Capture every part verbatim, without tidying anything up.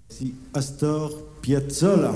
Si Astor Piazzolla.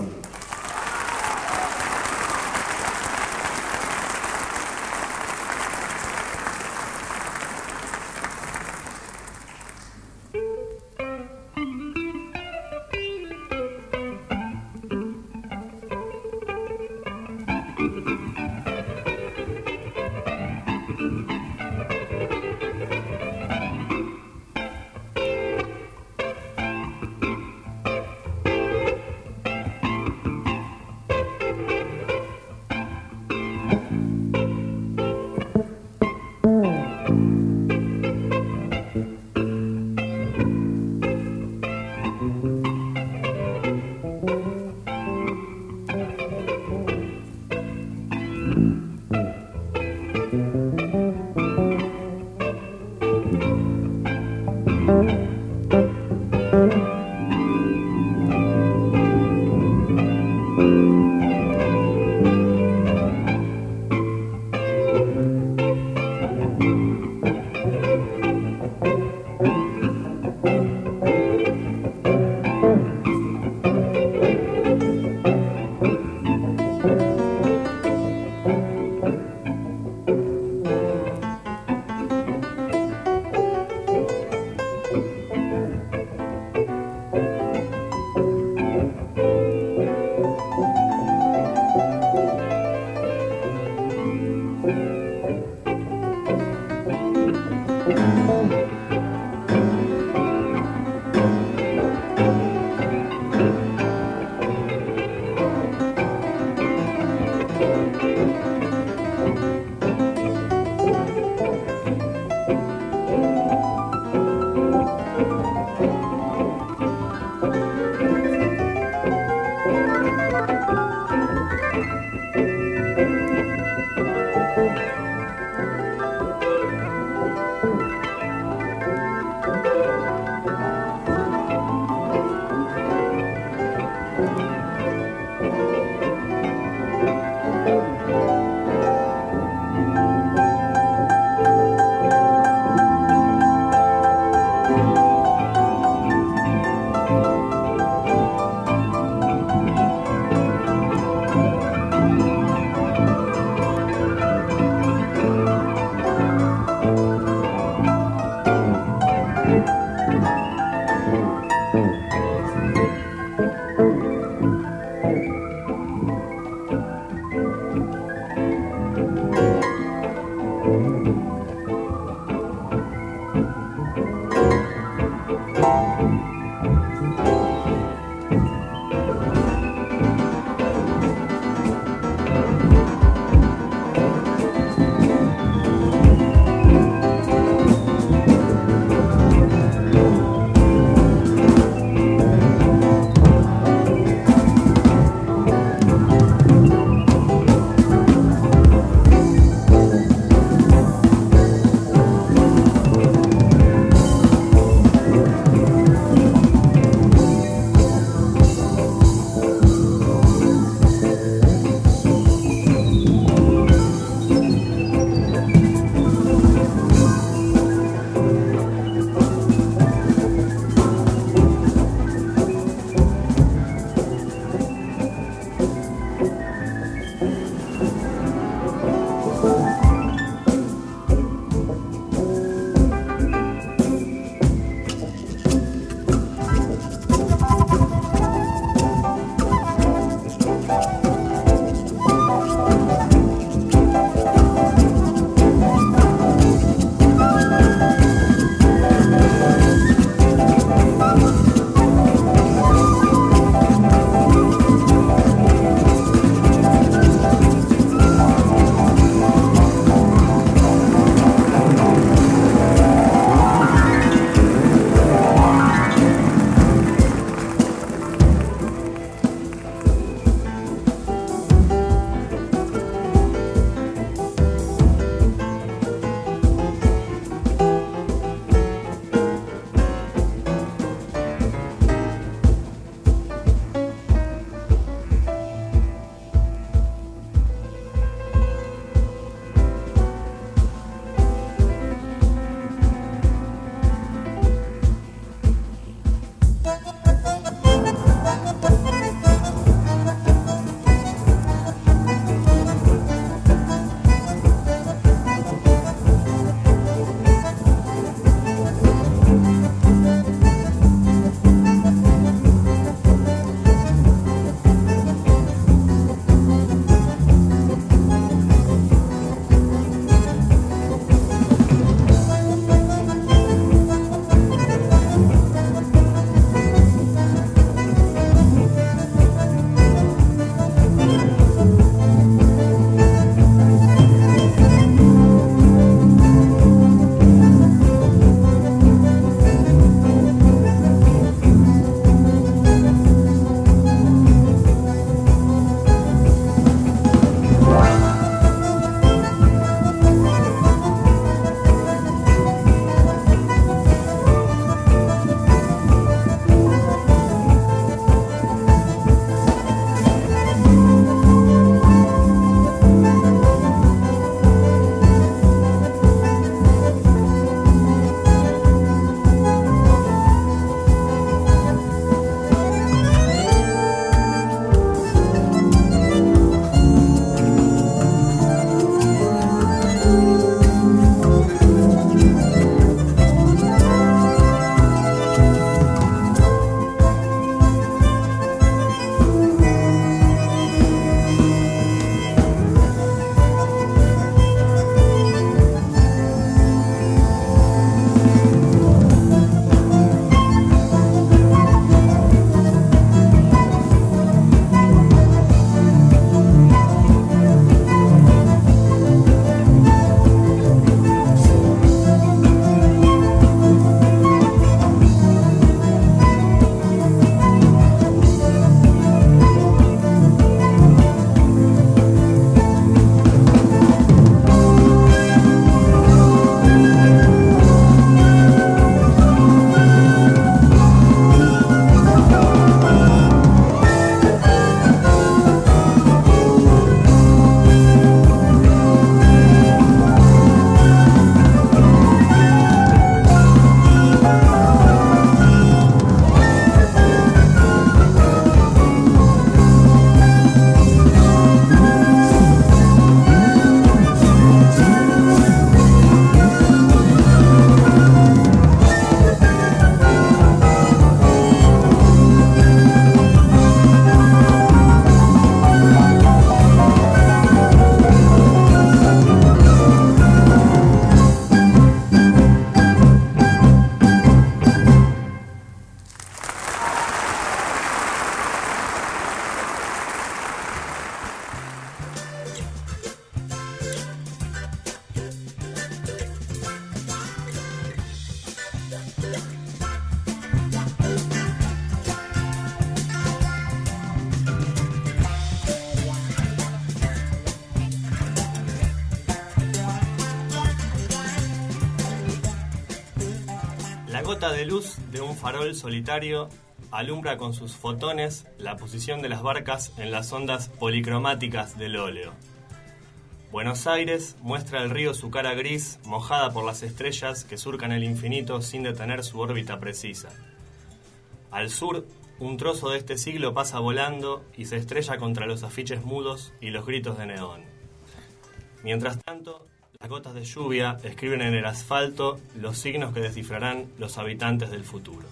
gota de luz de un farol solitario alumbra con sus fotones la posición de las barcas en las ondas policromáticas del óleo. Buenos Aires muestra al río su cara gris, mojada por las estrellas que surcan el infinito sin detener su órbita precisa. Al sur, un trozo de este siglo pasa volando y se estrella contra los afiches mudos y los gritos de neón. Mientras tanto, las gotas de lluvia escriben en el asfalto los signos que descifrarán los habitantes del futuro.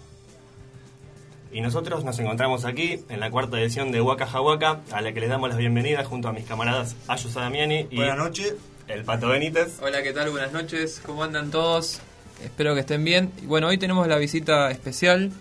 Y nosotros nos encontramos aquí en la cuarta edición de Waka Jawaka, a la que les damos la bienvenida junto a mis camaradas Ayus Adamiani y Buenas noches. el Pato Benítez. Hola, ¿qué tal? Buenas noches. ¿Cómo andan todos? Espero que estén bien. Y bueno, hoy tenemos la visita especial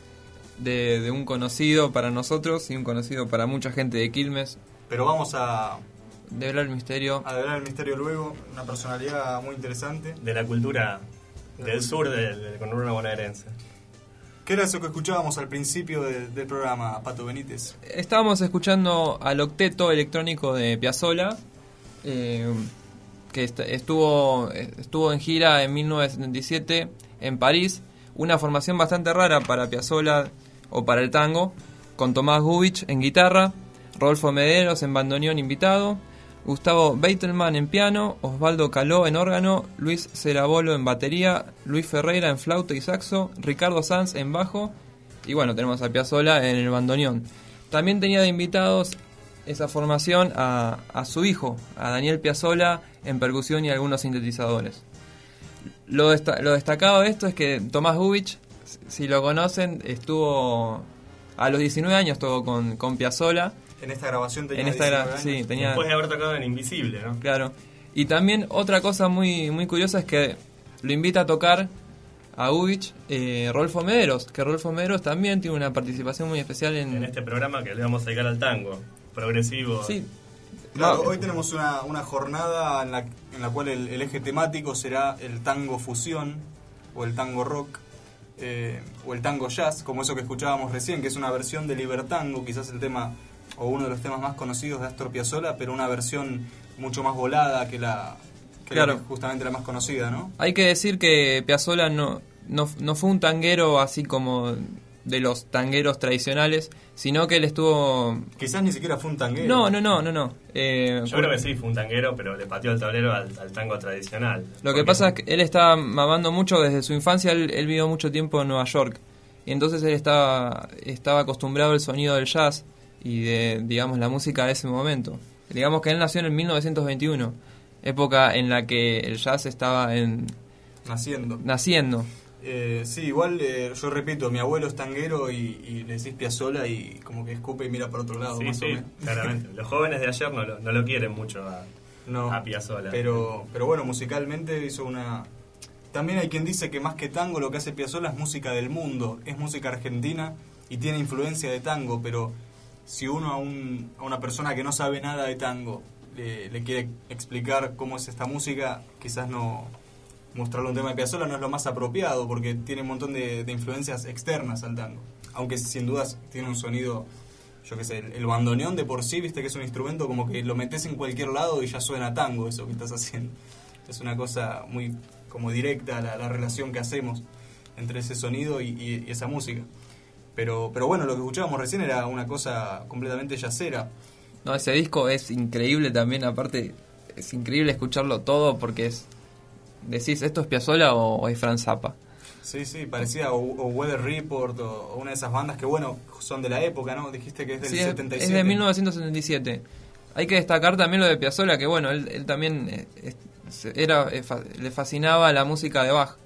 de, de un conocido para nosotros y un conocido para mucha gente de Quilmes. Pero vamos a, De hablar el misterio. a develar el misterio luego. Una personalidad muy interesante. De la cultura del sur del, del conurbano bonaerense. ¿Qué era eso que escuchábamos al principio de- del programa, Pato Benítez? Estábamos escuchando al octeto electrónico de Piazzolla, eh, que est- estuvo, estuvo en gira en mil novecientos setenta y siete en París. Una formación bastante rara para Piazzolla o para el tango, con Tomás Gubich en guitarra, Rodolfo Mederos en bandoneón invitado, Gustavo Beitelman en piano, Osvaldo Caló en órgano, Luis Cerabolo en batería, Luis Ferreira en flauta y saxo, Ricardo Sanz en bajo y bueno, tenemos a Piazzolla en el bandoneón. También tenía de invitados esa formación a, a su hijo, a Daniel Piazzolla en percusión y algunos sintetizadores. Lo, desta- lo destacado de esto es que Tomás Gubich, si lo conocen, estuvo a los diecinueve años estuvo con, con Piazzolla. En esta grabación tenía En esta gra- diecinueve sí, años. tenía, Después de haber tocado en Invisible, ¿no? claro. Y también otra cosa muy muy curiosa es que lo invita a tocar a Gubich eh, Rodolfo Mederos, que Rodolfo Mederos también tiene una participación muy especial en... En este programa que le vamos a dedicar al tango, progresivo. Sí, Claro, No, hoy tenemos una, una jornada en la, en la cual el, el eje temático será el tango fusión, o el tango rock, eh, o el tango jazz, como eso que escuchábamos recién, que es una versión de Libertango, quizás el tema, o uno de los temas más conocidos de Astor Piazzolla, pero una versión mucho más volada que la que la Claro. que es justamente la más conocida, ¿no? hay que decir que Piazzolla no, no, no fue un tanguero así como de los tangueros tradicionales, sino que él estuvo... Quizás ni siquiera fue un tanguero. No, no, no, no, no. Eh, Yo creo que sí, fue un tanguero, pero le pateó el tablero al, al tango tradicional. Lo que Porque- pasa es que él estaba mamando mucho desde su infancia, él, él vivió mucho tiempo en Nueva York. Y entonces él estaba, estaba acostumbrado al sonido del jazz y de, digamos, la música de ese momento. Digamos que él nació en mil novecientos veintiuno, época en la que el jazz estaba en, Naciendo. naciendo. Eh, sí, igual eh, yo repito, mi abuelo es tanguero y, y le decís Piazzolla y como que escupe y mira para otro lado, Sí, más sí, o menos. claramente. Los jóvenes de ayer no lo, no lo quieren mucho a, No, a Piazzolla. pero, pero bueno, musicalmente hizo una... También hay quien dice que más que tango lo que hace Piazzolla es música del mundo, es música argentina y tiene influencia de tango, pero si uno a, un, a una persona que no sabe nada de tango le, le quiere explicar cómo es esta música, quizás no mostrarle un tema de Piazzolla no es lo más apropiado porque tiene un montón de, de influencias externas al tango, aunque sin dudas tiene un sonido, yo qué sé, el, el bandoneón de por sí, viste que es un instrumento como que lo metes en cualquier lado y ya suena tango eso que estás haciendo. Es una cosa muy como directa la, la relación que hacemos entre ese sonido y, y- y esa música. Pero, pero bueno, lo que escuchábamos recién era una cosa completamente yacera. No, ese disco es increíble también, aparte es increíble escucharlo todo porque es... Decís, ¿esto es Piazzolla o, o es Franz Zappa? Sí, sí, parecía o, o Weather Report o, o una de esas bandas que, bueno, son de la época, ¿no? Dijiste que es del Sí, es- setenta y es siete. de mil novecientos setenta y siete. Hay que destacar también lo de Piazzolla, que bueno, él, él también eh, es- era eh, fa- le fascinaba la música de Bach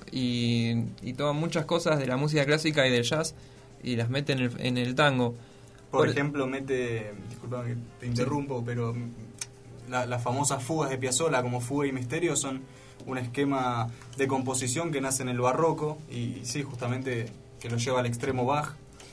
y, y toma muchas cosas de la música clásica y del jazz y las mete en el, en el tango. Por Por- ejemplo, mete, disculpa que te interrumpo, pero la- las famosas fugas de Piazzolla como Fuga y Misterio son un esquema de composición que nace en el barroco y, y sí, justamente que lo lleva al extremo Bach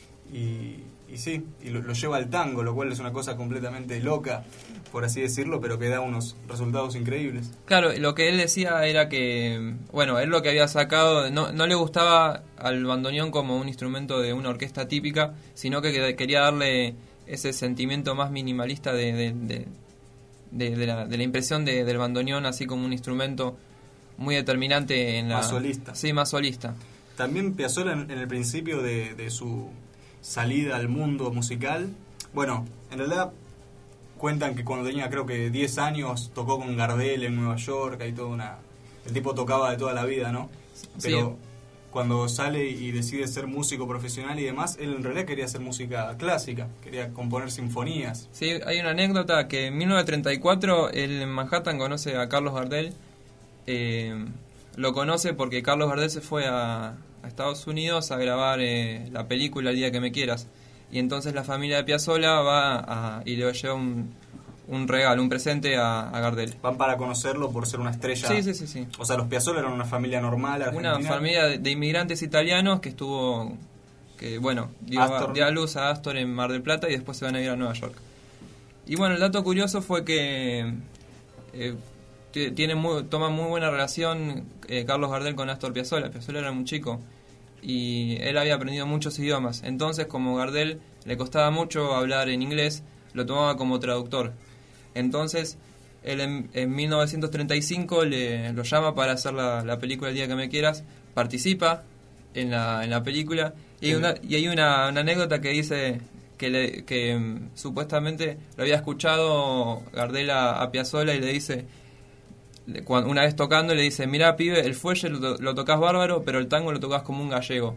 y, y sí, y lo, lo lleva al tango, lo cual es una cosa completamente loca, por así decirlo, pero que da unos resultados increíbles. Claro, lo que él decía era que, bueno, él lo que había sacado, no, no le gustaba al bandoneón como un instrumento de una orquesta típica, sino que quería darle ese sentimiento más minimalista de, de, de, de, de la, de la impresión de, del bandoneón, así como un instrumento muy determinante en la... Más solista. Sí, más solista. También Piazzolla en, en el principio de, de su salida al mundo musical, bueno, en realidad cuentan que cuando tenía creo que diez años tocó con Gardel en Nueva York, hay toda una... El tipo tocaba de toda la vida, ¿no? Pero Sí. cuando sale y decide ser músico profesional y demás, él en realidad quería hacer música clásica, quería componer sinfonías. Sí, hay una anécdota que en mil novecientos treinta y cuatro él en Manhattan conoce a Carlos Gardel. Eh, lo conoce porque Carlos Gardel se fue a, a Estados Unidos a grabar eh, la película El día que me quieras. Y entonces la familia de Piazzolla va a, y le lleva un, un regalo, un presente a, a Gardel. Van para conocerlo por ser una estrella. Sí, sí, sí, sí. O sea, los Piazzolla eran una familia normal argentina. Una familia de, de inmigrantes italianos que estuvo, que bueno, dio, Astor. dio a luz a Astor en Mar del Plata y después se van a ir a Nueva York. Y bueno, el dato curioso fue que eh, t- tiene muy, toma muy buena relación eh, Carlos Gardel con Astor Piazzolla. Piazzolla era un chico y él había aprendido muchos idiomas. Entonces, como Gardel le costaba mucho hablar en inglés, lo tomaba como traductor. Entonces, él en, en mil novecientos treinta y cinco le, lo llama para hacer la, la película El día que me quieras, participa en la, en la película y, hay una, y hay una, una anécdota que dice que, le, que mm, supuestamente lo había escuchado Gardel a, a Piazzolla y le dice, le- cuan- una vez tocando le dice, mirá pibe, el fuelle lo, to- lo tocas bárbaro, pero el tango lo tocas como un gallego.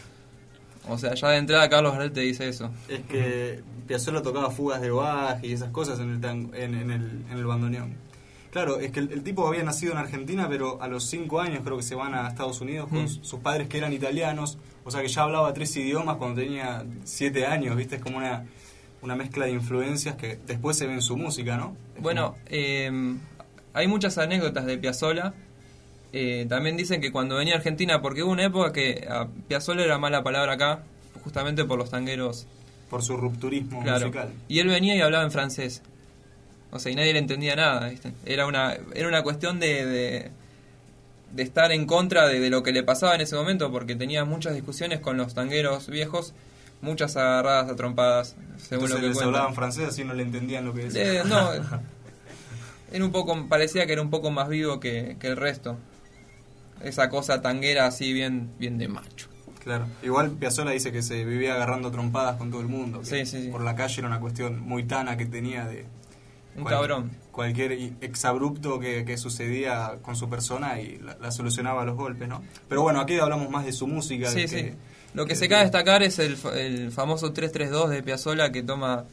O sea, ya de entrada Carlos Gardel te dice eso. Es que Piazzolla tocaba fugas de Bach y esas cosas en el, tango- en, en el, en el bandoneón. Claro, es que el, el tipo había nacido en Argentina, pero a los cinco años creo que se van a Estados Unidos con Mm. sus padres que eran italianos. O sea que ya hablaba tres idiomas cuando tenía siete años, ¿viste? Es como una, una mezcla de influencias que después se ve en su música, ¿no? Es Bueno, como- eh, hay muchas anécdotas de Piazzolla. Eh, también dicen que cuando venía a Argentina, porque hubo una época que a Piazzolla era mala palabra acá, justamente por los tangueros. por su rupturismo Claro. musical. Y él venía y hablaba en francés. O sea, y nadie le entendía nada, ¿viste? Era una, era una cuestión de, de, de estar en contra de, de lo que le pasaba en ese momento, porque tenía muchas discusiones con los tangueros viejos, muchas agarradas a trompadas, según Entonces lo que les cuentan. hablaban francés así no le entendían lo que decían. Eh, no, era un poco, parecía que era un poco más vivo que, que el resto. Esa cosa tanguera así bien, bien de macho. Claro. Igual Piazzolla dice que se vivía agarrando trompadas con todo el mundo. que Sí, sí, sí. Por la calle era una cuestión muy tana que tenía de... Un cual- cabrón. Cualquier i- exabrupto que, que sucedía con su persona y la, la solucionaba a los golpes, ¿no? Pero bueno, aquí hablamos más de su música. Sí, de sí. que- Lo que que- se cabe destacar es el, fa- el famoso tres tres dos de Piazzolla que toma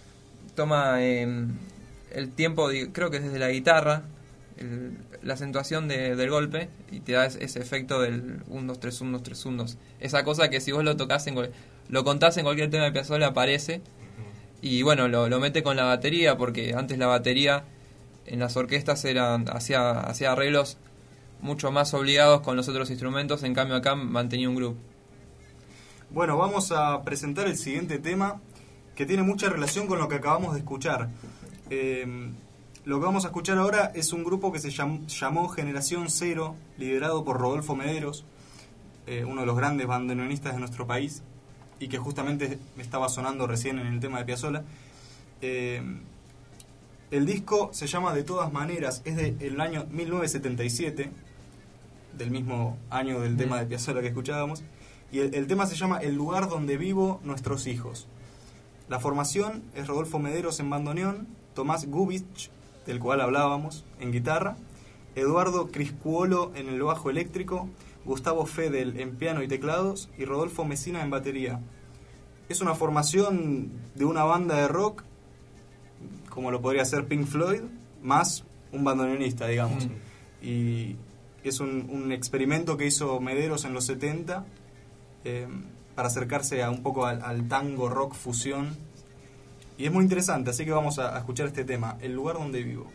toma eh, el tiempo, de- creo que es desde la guitarra, el- la acentuación de- del golpe y te da ese, ese efecto del uno dos tres uno dos tres uno dos. Esa cosa que si vos lo tocas en cual- lo contás en cualquier tema de Piazzolla aparece. Y bueno, lo, lo mete con la batería porque antes la batería en las orquestas eran hacía hacía arreglos mucho más obligados con los otros instrumentos, en cambio acá mantenía un groove. Bueno, vamos a presentar el siguiente tema que tiene mucha relación con lo que acabamos de escuchar. Eh, lo que vamos a escuchar ahora es un grupo que se llam- llamó Generación Cero, liderado por Rodolfo Mederos, eh, uno de los grandes bandoneonistas de nuestro país, y que justamente estaba sonando recién en el tema de Piazzolla. Eh, el disco se llama De Todas Maneras, es del año mil novecientos setenta y siete, del mismo año del tema de Piazzolla que escuchábamos, y el, el tema se llama El lugar donde vivo nuestros hijos. La formación es Rodolfo Mederos en bandoneón, Tomás Gubich, del cual hablábamos, en guitarra, Eduardo Criscuolo en el bajo eléctrico, Gustavo Fedel en piano y teclados y Rodolfo Mesina en batería. Es una formación de una banda de rock, como lo podría ser Pink Floyd, más un bandoneonista, digamos. Mm. Y es un, un experimento que hizo Mederos en los setenta eh, para acercarse a un poco al, al tango rock fusión. Y es muy interesante, así que vamos a, a escuchar este tema, El lugar donde vivo.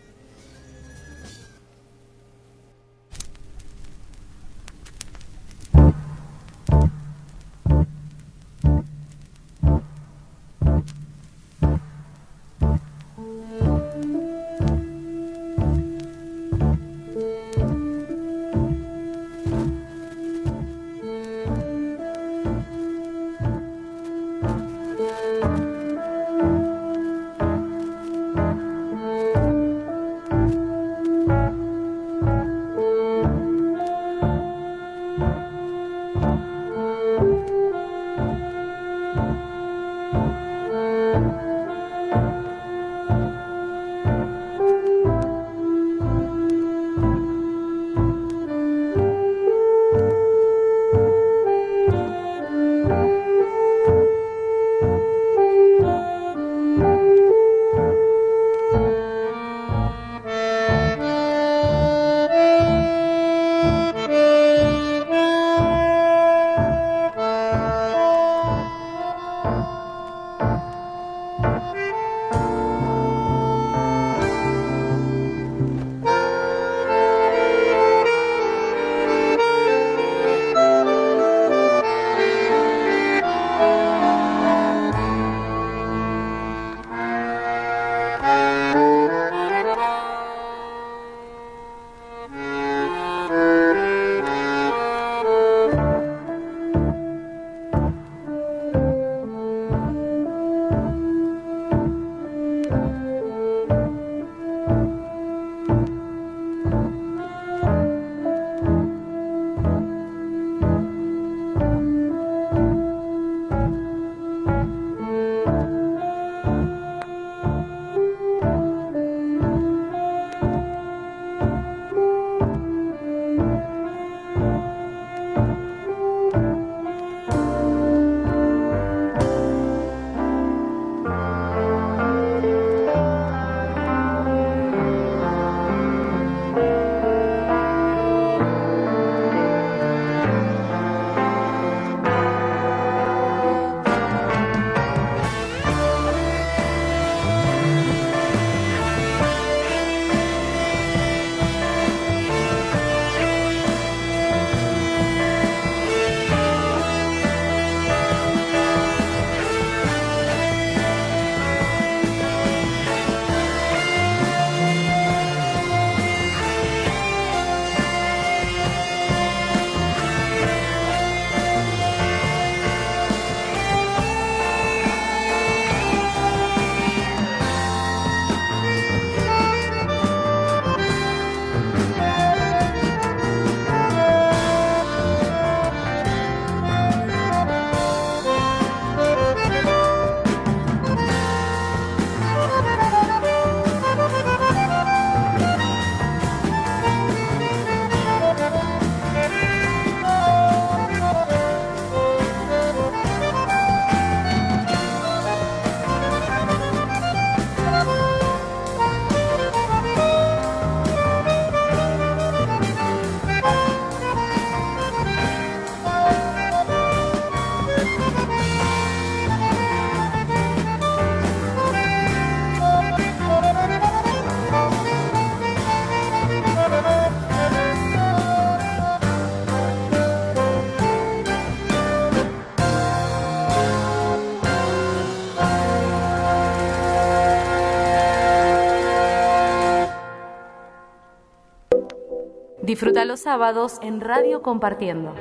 Disfruta los sábados en Radio Compartiendo.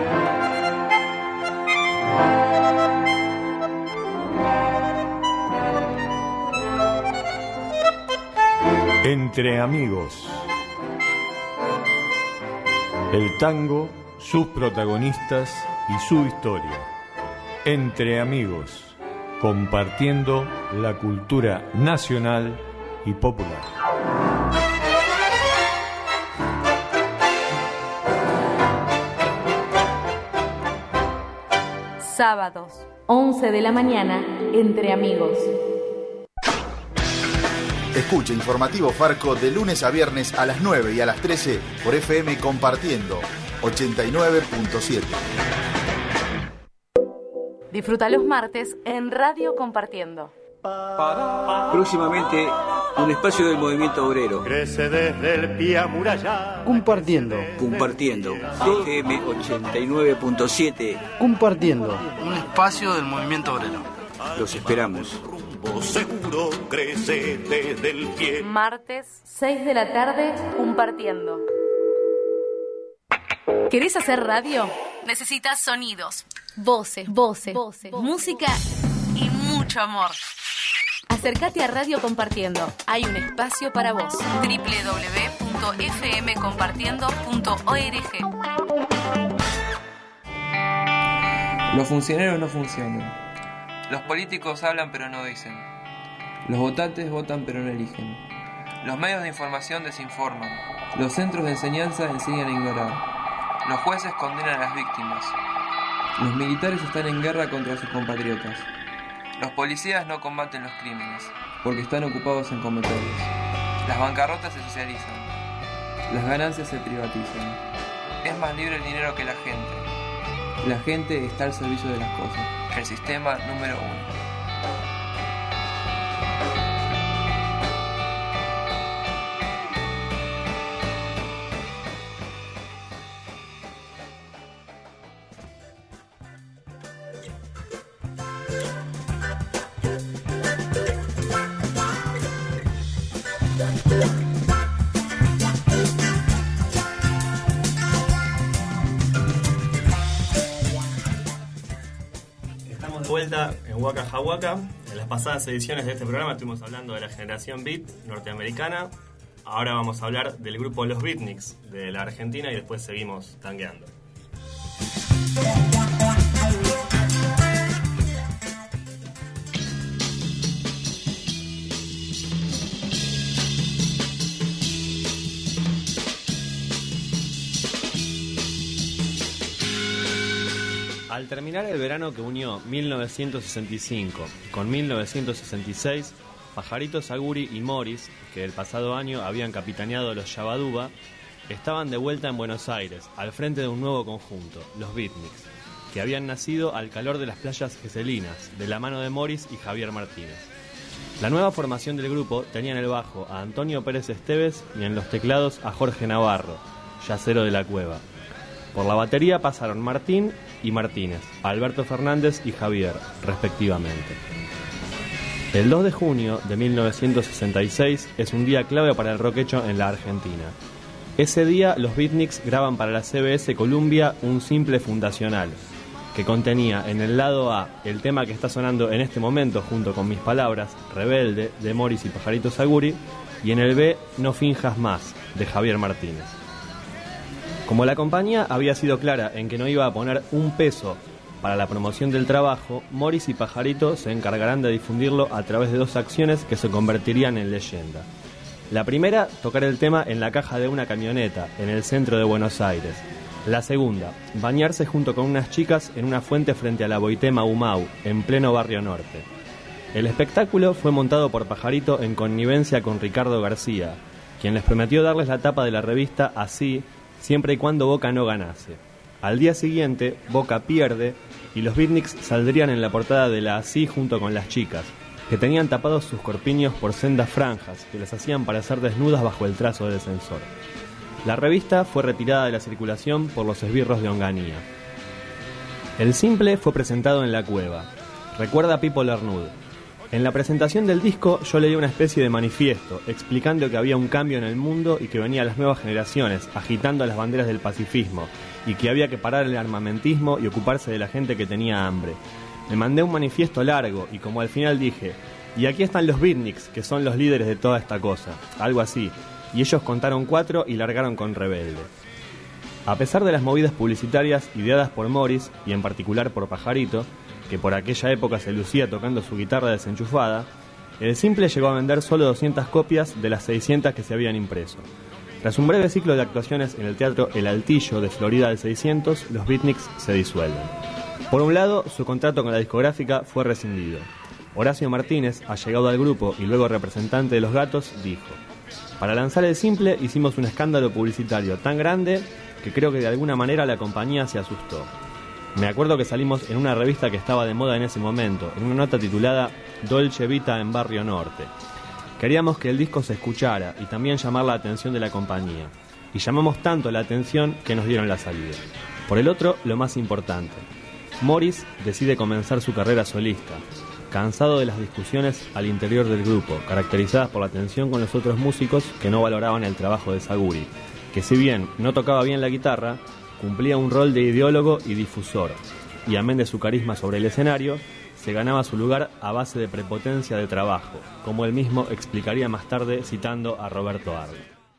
Entre amigos. El tango, sus protagonistas y su historia. Entre amigos, compartiendo la cultura nacional y popular. Sábados, once de la mañana, Entre Amigos. Escucha Informativo Farco de lunes a viernes a las nueve y a las trece por F M Compartiendo ochenta y nueve punto siete. Disfruta los martes en Radio Compartiendo. Próximamente, un espacio del movimiento obrero. Crece desde el pie amurallado. Compartiendo. Compartiendo. F M ochenta y nueve punto siete. Compartiendo. Un espacio del movimiento obrero. Los esperamos. Seguro crece desde el pie. Martes, seis de la tarde, Compartiendo. ¿Querés hacer radio? Necesitas sonidos, voces, voces, voces, música y mucho amor. Acércate a Radio Compartiendo. Hay un espacio para vos. doble u doble u doble u punto f m compartiendo punto org. Los funcionarios no funcionan. Los políticos hablan pero no dicen. Los votantes votan pero no eligen. Los medios de información desinforman. Los centros de enseñanza enseñan a ignorar. Los jueces condenan a las víctimas. Los militares están en guerra contra sus compatriotas. Los policías no combaten los crímenes, porque están ocupados en cometerlos. Las bancarrotas se socializan. Las ganancias se privatizan. Es más libre el dinero que la gente. La gente está al servicio de las cosas. El sistema número uno. Estamos de vuelta en Waka Jawaka. En las pasadas ediciones de este programa estuvimos hablando de la generación beat norteamericana. Ahora vamos a hablar del grupo Los Beatniks de la Argentina y después seguimos tangueando. Al terminar el verano que unió mil novecientos sesenta y cinco con mil novecientos sesenta y seis, Pajarito Saguri y Morris, que el pasado año habían capitaneado los Yabaduba, estaban de vuelta en Buenos Aires, al frente de un nuevo conjunto, los Beatniks, que habían nacido al calor de las playas geselinas, de la mano de Morris y Javier Martínez. La nueva formación del grupo tenía en el bajo a Antonio Pérez Esteves y en los teclados a Jorge Navarro, yacero de la Cueva. Por la batería pasaron Martín y Martínez, Alberto Fernández y Javier, respectivamente. El dos de junio de mil novecientos sesenta y seis es un día clave para el rock hecho en la Argentina. Ese día los Beatniks graban para la C B S Columbia un simple fundacional, que contenía en el lado A el tema que está sonando en este momento junto con Mis Palabras, Rebelde, de Morris y Pajarito Saguri, y en el B No Finjas Más, de Javier Martínez. Como la compañía había sido clara en que no iba a poner un peso para la promoción del trabajo, Morris y Pajarito se encargarán de difundirlo a través de dos acciones que se convertirían en leyenda. La primera, tocar el tema en la caja de una camioneta, en el centro de Buenos Aires. La segunda, bañarse junto con unas chicas en una fuente frente a la Boité Mau, en pleno Barrio Norte. El espectáculo fue montado por Pajarito en connivencia con Ricardo García, quien les prometió darles la tapa de la revista Así, siempre y cuando Boca no ganase. Al día siguiente, Boca pierde y los Beatniks saldrían en la portada de la Así junto con las chicas, que tenían tapados sus corpiños por sendas franjas que les hacían parecer desnudas bajo el trazo del censor. La revista fue retirada de la circulación por los esbirros de Onganía. El simple fue presentado en La Cueva. Recuerda Pipo Lernud. En la presentación del disco yo leí una especie de manifiesto explicando que había un cambio en el mundo y que venían las nuevas generaciones agitando las banderas del pacifismo y que había que parar el armamentismo y ocuparse de la gente que tenía hambre. Me mandé un manifiesto largo y como al final dije, y aquí están los beatniks, que son los líderes de toda esta cosa, algo así, y ellos contaron cuatro y largaron con Rebelde. A pesar de las movidas publicitarias ideadas por Morris y en particular por Pajarito, que por aquella época se lucía tocando su guitarra desenchufada, el simple llegó a vender solo doscientas copias de las seiscientas que se habían impreso. Tras un breve ciclo de actuaciones en el Teatro El Altillo de Florida del seiscientos, los beatniks se disuelven. Por un lado, su contrato con la discográfica fue rescindido. Horacio Martínez, allegado al grupo y luego representante de Los Gatos, dijo: para lanzar el simple hicimos un escándalo publicitario tan grande que creo que de alguna manera la compañía se asustó. Me acuerdo que salimos en una revista que estaba de moda en ese momento, en una nota titulada Dolce Vita en Barrio Norte. Queríamos que el disco se escuchara y también llamar la atención de la compañía. Y llamamos tanto la atención que nos dieron la salida. Por el otro, lo más importante. Morris decide comenzar su carrera solista, cansado de las discusiones al interior del grupo, caracterizadas por la tensión con los otros músicos que no valoraban el trabajo de Saguri, que si bien no tocaba bien la guitarra, cumplía un rol de ideólogo y difusor, y amén de su carisma sobre el escenario, se ganaba su lugar a base de prepotencia de trabajo, como él mismo explicaría más tarde citando a Roberto Arlt.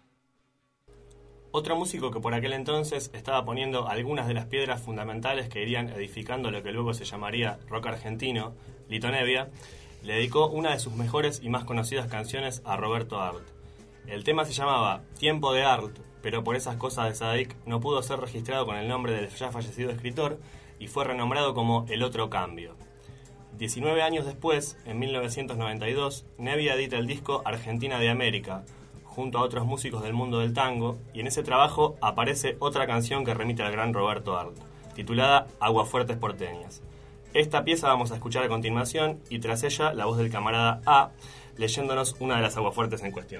Otro músico que por aquel entonces estaba poniendo algunas de las piedras fundamentales que irían edificando lo que luego se llamaría rock argentino, Lito Nebbia, le dedicó una de sus mejores y más conocidas canciones a Roberto Arlt. El tema se llamaba Tiempo de Arlt, pero por esas cosas de Sadik no pudo ser registrado con el nombre del ya fallecido escritor y fue renombrado como El Otro Cambio. diecinueve años después, en mil novecientos noventa y dos, Nebbia edita el disco Argentina de América, junto a otros músicos del mundo del tango, y en ese trabajo aparece otra canción que remite al gran Roberto Arlt, titulada Aguafuertes Porteñas. Esta pieza vamos a escuchar a continuación y tras ella la voz del camarada A, leyéndonos una de las aguafuertes en cuestión.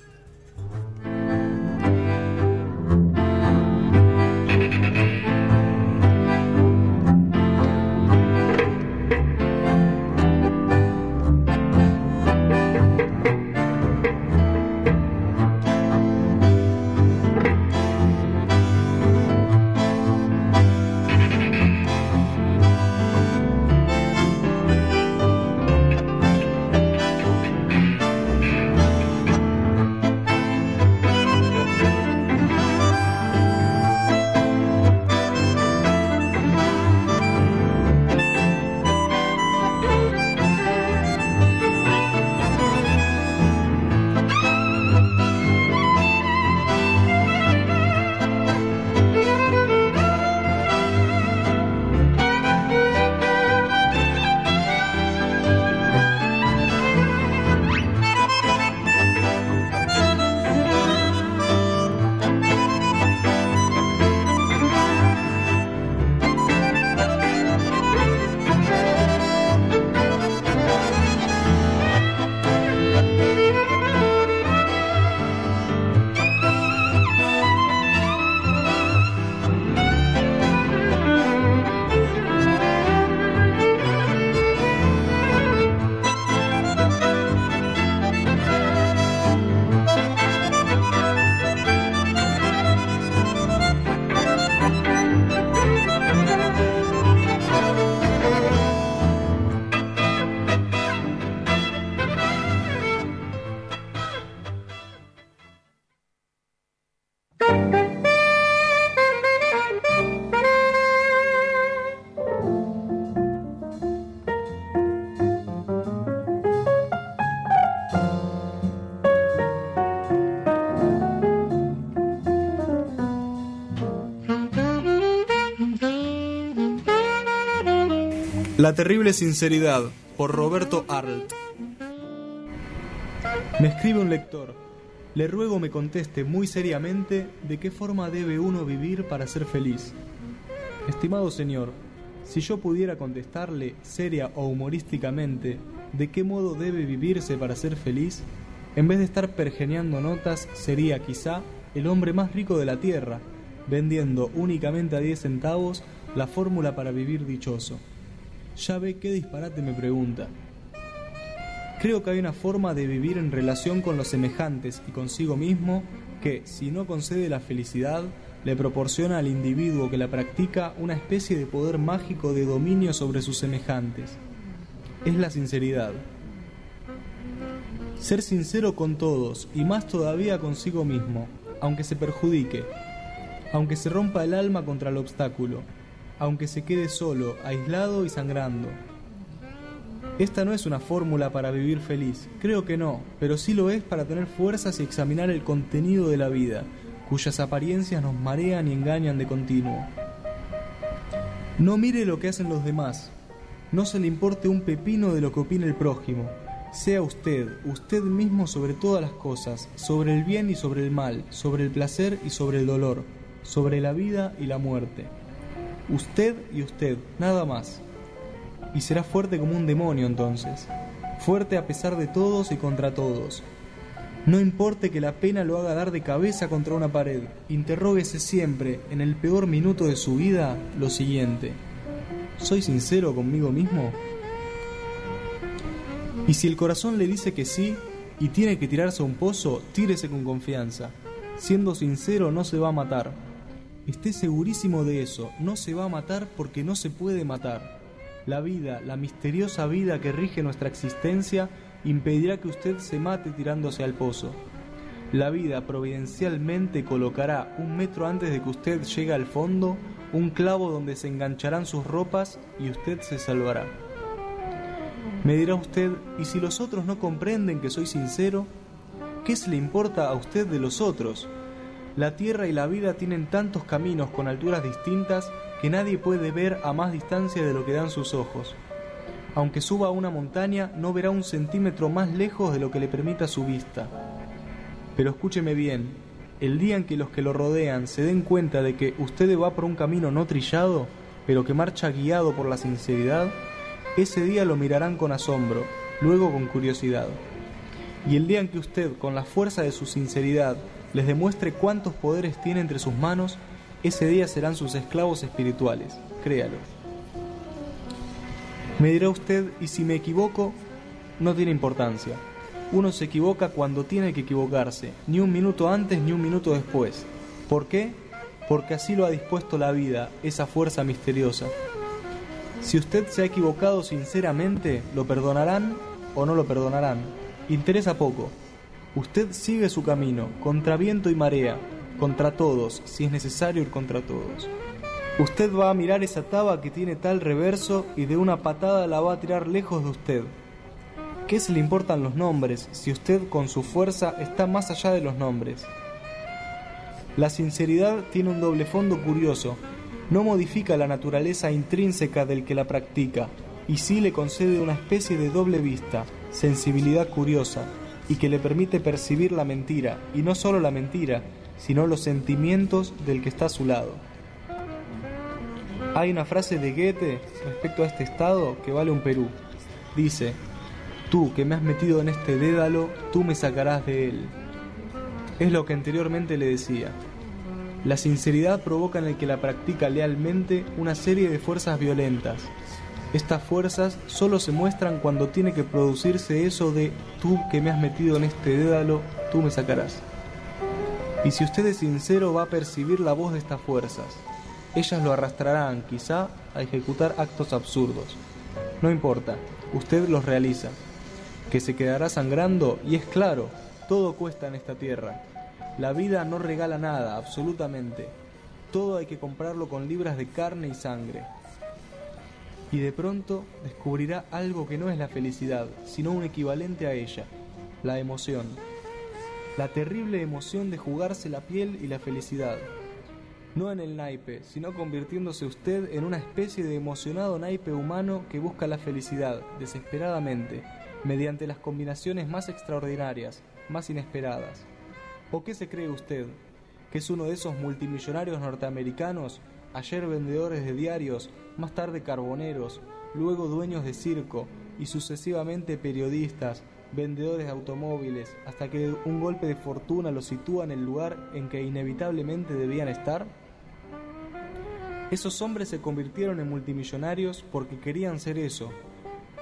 La terrible sinceridad, por Roberto Arlt. Me escribe un lector. Le ruego me conteste muy seriamente de qué forma debe uno vivir para ser feliz. Estimado señor, si yo pudiera contestarle seria o humorísticamente de qué modo debe vivirse para ser feliz, en vez de estar pergeneando notas, sería quizá el hombre más rico de la tierra, vendiendo únicamente a diez centavos la fórmula para vivir dichoso. Ya ve qué disparate me pregunta. Creo que hay una forma de vivir en relación con los semejantes y consigo mismo que, si no concede la felicidad, le proporciona al individuo que la practica una especie de poder mágico de dominio sobre sus semejantes. Es la sinceridad. Ser sincero con todos y más todavía consigo mismo, aunque se perjudique, aunque se rompa el alma contra el obstáculo, aunque se quede solo, aislado y sangrando. Esta no es una fórmula para vivir feliz, creo que no, pero sí lo es para tener fuerzas y examinar el contenido de la vida, cuyas apariencias nos marean y engañan de continuo. No mire lo que hacen los demás, no se le importe un pepino de lo que opine el prójimo. Sea usted, usted mismo sobre todas las cosas, sobre el bien y sobre el mal, sobre el placer y sobre el dolor, sobre la vida y la muerte. Usted y usted, nada más. Y será fuerte como un demonio entonces, fuerte a pesar de todos y contra todos. No importe que la pena lo haga dar de cabeza contra una pared, interróguese siempre, en el peor minuto de su vida, lo siguiente: ¿soy sincero conmigo mismo? Y si el corazón le dice que sí, y tiene que tirarse a un pozo, tírese con confianza. Siendo sincero, no se va a matar. Esté segurísimo de eso, no se va a matar porque no se puede matar. La vida, la misteriosa vida que rige nuestra existencia, impedirá que usted se mate tirándose al pozo. La vida providencialmente colocará, un metro antes de que usted llegue al fondo, un clavo donde se engancharán sus ropas y usted se salvará. Me dirá usted, ¿y si los otros no comprenden que soy sincero? ¿Qué se le importa a usted de los otros? La tierra y la vida tienen tantos caminos con alturas distintas que nadie puede ver a más distancia de lo que dan sus ojos. Aunque suba a una montaña, no verá un centímetro más lejos de lo que le permita su vista. Pero escúcheme bien, el día en que los que lo rodean se den cuenta de que usted va por un camino no trillado, pero que marcha guiado por la sinceridad, ese día lo mirarán con asombro, luego con curiosidad. Y el día en que usted, con la fuerza de su sinceridad, les demuestre cuántos poderes tiene entre sus manos, ese día serán sus esclavos espirituales, créalo. Me dirá usted, ¿y si me equivoco? No tiene importancia. Uno se equivoca cuando tiene que equivocarse, ni un minuto antes ni un minuto después. ¿Por qué? Porque así lo ha dispuesto la vida, esa fuerza misteriosa. Si usted se ha equivocado sinceramente, ¿lo perdonarán o no lo perdonarán? Interesa poco. Usted sigue su camino, contra viento y marea, contra todos, si es necesario ir contra todos. Usted va a mirar esa taba que tiene tal reverso y de una patada la va a tirar lejos de usted. ¿Qué se le importan los nombres si usted con su fuerza está más allá de los nombres? La sinceridad tiene un doble fondo curioso. No modifica la naturaleza intrínseca del que la practica, y sí le concede una especie de doble vista, sensibilidad curiosa, y que le permite percibir la mentira, y no solo la mentira, sino los sentimientos del que está a su lado. Hay una frase de Goethe respecto a este estado que vale un Perú. Dice: tú que me has metido en este dédalo, tú me sacarás de él. Es lo que anteriormente le decía. La sinceridad provoca en el que la practica lealmente una serie de fuerzas violentas. Estas fuerzas solo se muestran cuando tiene que producirse eso de tú que me has metido en este dédalo, tú me sacarás. Y si usted es sincero, va a percibir la voz de estas fuerzas. Ellas lo arrastrarán, quizá, a ejecutar actos absurdos. No importa, usted los realiza. Que se quedará sangrando, y es claro, todo cuesta en esta tierra. La vida no regala nada, absolutamente. Todo hay que comprarlo con libras de carne y sangre. Y de pronto descubrirá algo que no es la felicidad, sino un equivalente a ella, la emoción. La terrible emoción de jugarse la piel y la felicidad. No en el naipe, sino convirtiéndose usted en una especie de emocionado naipe humano que busca la felicidad, desesperadamente, mediante las combinaciones más extraordinarias, más inesperadas. ¿O qué se cree usted? ¿Que es uno de esos multimillonarios norteamericanos, ayer vendedores de diarios, más tarde carboneros, luego dueños de circo y sucesivamente periodistas, vendedores de automóviles, hasta que un golpe de fortuna los sitúa en el lugar en que inevitablemente debían estar? Esos hombres se convirtieron en multimillonarios porque querían ser eso,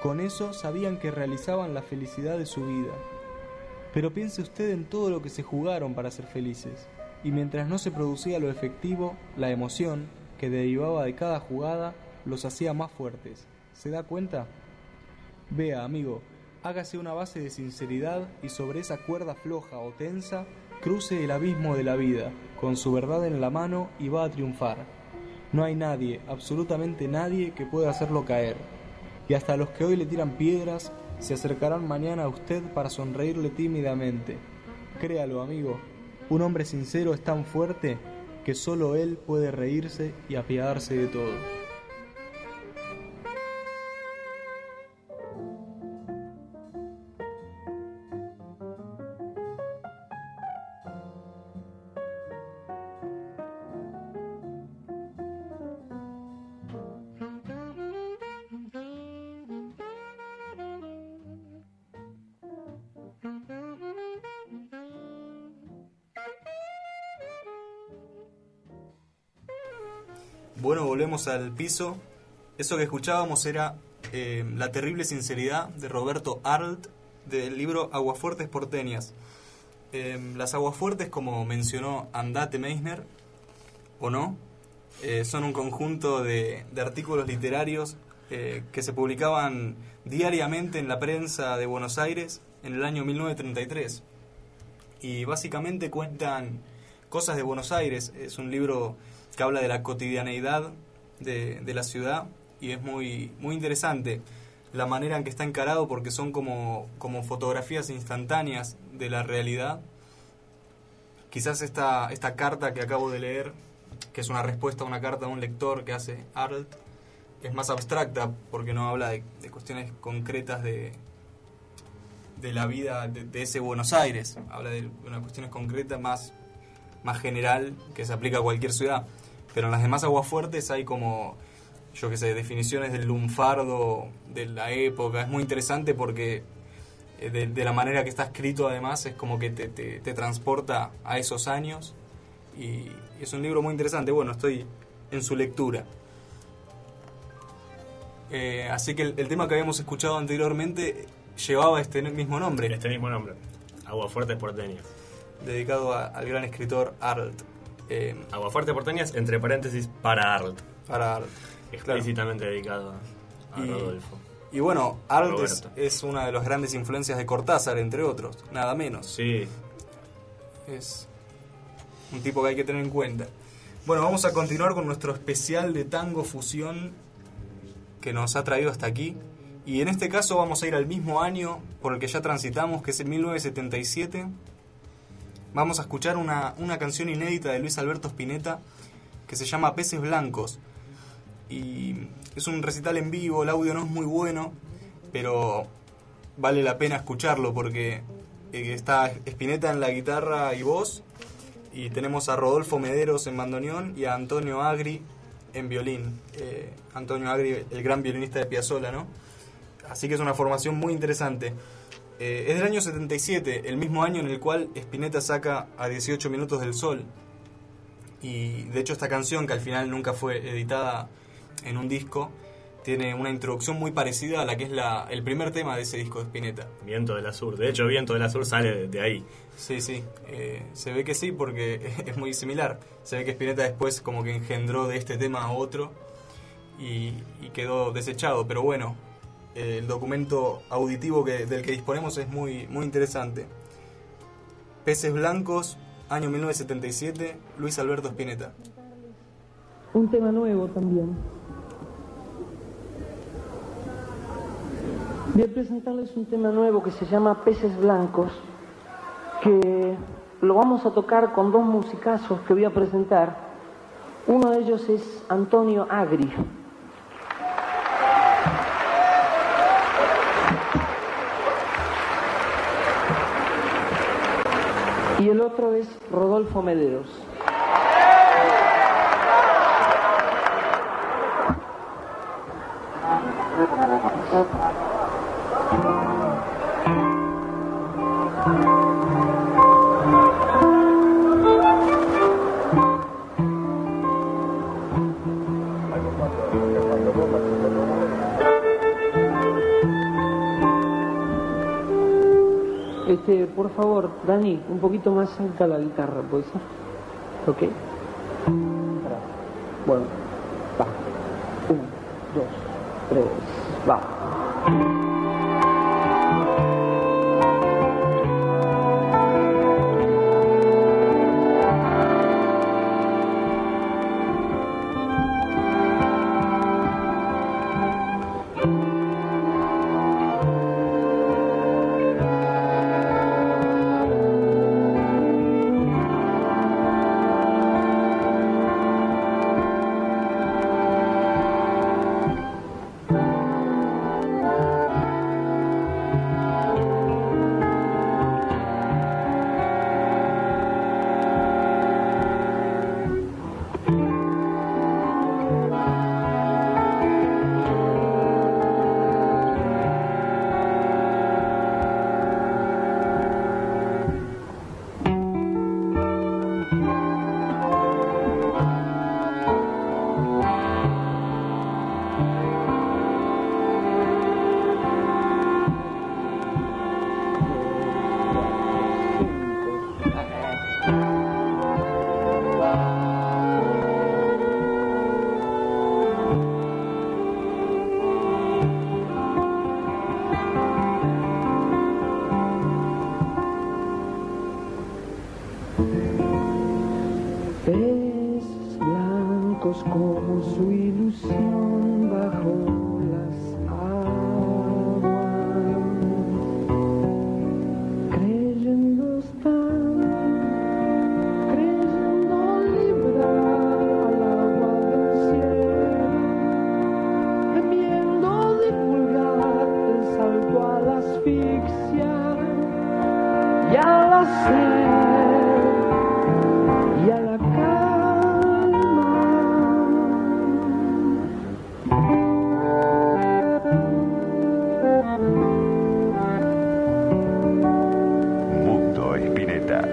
Con eso sabían que realizaban la felicidad de su vida. Pero piense usted en todo lo que se jugaron para ser felices, y mientras no se producía lo efectivo, la emoción que derivaba de cada jugada los hacía más fuertes. ¿Se da cuenta? Vea, amigo, hágase una base de sinceridad y sobre esa cuerda floja o tensa, cruce el abismo de la vida, con su verdad en la mano, y va a triunfar. No hay nadie, absolutamente nadie, que pueda hacerlo caer. Y hasta los que hoy le tiran piedras se acercarán mañana a usted para sonreírle tímidamente. Créalo, amigo, un hombre sincero es tan fuerte que solo él puede reírse y apiadarse de todo. Bueno, volvemos al piso. Eso que escuchábamos era eh, La terrible sinceridad de Roberto Arlt, del libro Aguafuertes porteñas. Eh, las Aguafuertes, como mencionó Andate Meisner, o no, eh, son un conjunto de, de artículos literarios eh, que se publicaban diariamente en la prensa de Buenos Aires en el año mil novecientos treinta y tres. Y básicamente cuentan cosas de Buenos Aires. Es un libro que habla de la cotidianeidad de, de la ciudad, y es muy, muy interesante la manera en que está encarado, porque son como, como fotografías instantáneas de la realidad. Quizás esta, esta carta que acabo de leer, que es una respuesta a una carta de un lector que hace Arlt, es más abstracta porque no habla de, de cuestiones concretas de, de la vida de, de ese Buenos Aires, habla de unas cuestiones concretas más, más general que se aplica a cualquier ciudad. Pero en las demás Aguafuertes hay como, yo qué sé, definiciones del lunfardo de la época. Es muy interesante porque de, de la manera que está escrito, además, es como que te, te, te transporta a esos años. Y es un libro muy interesante. Bueno, estoy en su lectura. Eh, así que el, el tema que habíamos escuchado anteriormente llevaba este mismo nombre. Este mismo nombre, Aguafuertes porteñas. Dedicado a, al gran escritor Arlt. Eh, Aguafuertes porteñas, entre paréntesis, para Arlt. Para Arlt. Explícitamente claro. Dedicado a y, Rodolfo. Y bueno, Arlt es, es una de las grandes influencias de Cortázar, entre otros, nada menos. Sí. Es un tipo que hay que tener en cuenta. Bueno, vamos a continuar con nuestro especial de tango fusión que nos ha traído hasta aquí. Y en este caso vamos a ir al mismo año por el que ya transitamos, que es en mil novecientos setenta y siete. Vamos a escuchar una, una canción inédita de Luis Alberto Spinetta que se llama Peces Blancos. Y es un recital en vivo, el audio no es muy bueno, pero vale la pena escucharlo porque está Spinetta en la guitarra y voz, y tenemos a Rodolfo Mederos en bandoneón y a Antonio Agri en violín. Eh, Antonio Agri, el gran violinista de Piazzolla, ¿no? Así que es una formación muy interesante. Eh, es del año setenta y siete, el mismo año en el cual Spinetta saca a dieciocho minutos del sol. Y de hecho esta canción, que al final nunca fue editada en un disco, tiene una introducción muy parecida a la que es la, el primer tema de ese disco de Spinetta. Viento del Azur. De hecho, Viento del Azur sale de, de ahí. Sí, sí. Eh, se ve que sí, porque es muy similar. Se ve que Spinetta después como que engendró de este tema a otro y, y quedó desechado. Pero bueno, eh, el documento auditivo que, del que disponemos es muy, muy interesante. Peces Blancos, año mil novecientos setenta y siete, Luis Alberto Spinetta. Un tema nuevo también. Voy a presentarles un tema nuevo que se llama Peces Blancos, que lo vamos a tocar con dos musicazos que voy a presentar. Uno de ellos es Antonio Agri. Y el otro es Rodolfo Mederos. Este, por favor, Dani, un poquito más cerca la guitarra, ¿puede ser? Ok. Bueno, va. Uno, dos, tres, va. Peces blancos como su ilusión bajo las aguas, creyendo estar, creyendo librar al agua del cielo, temiendo divulgar el salto a la asfixia y a la sed y a la Mundo Spinetta.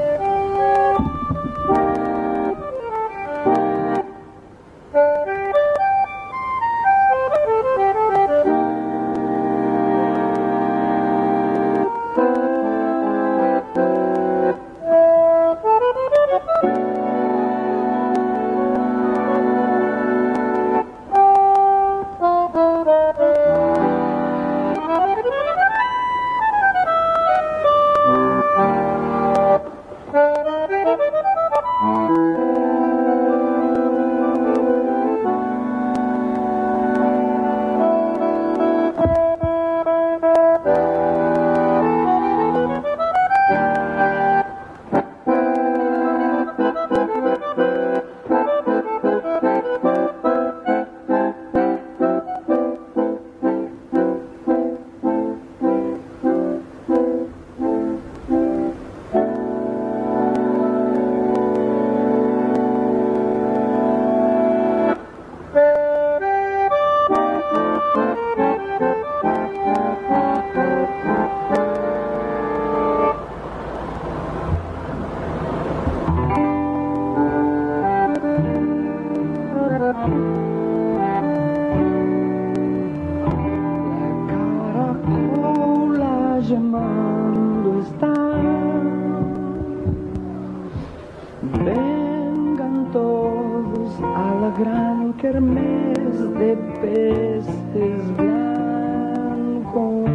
llamando está. Vengan todos a la gran kermés de peces blancos.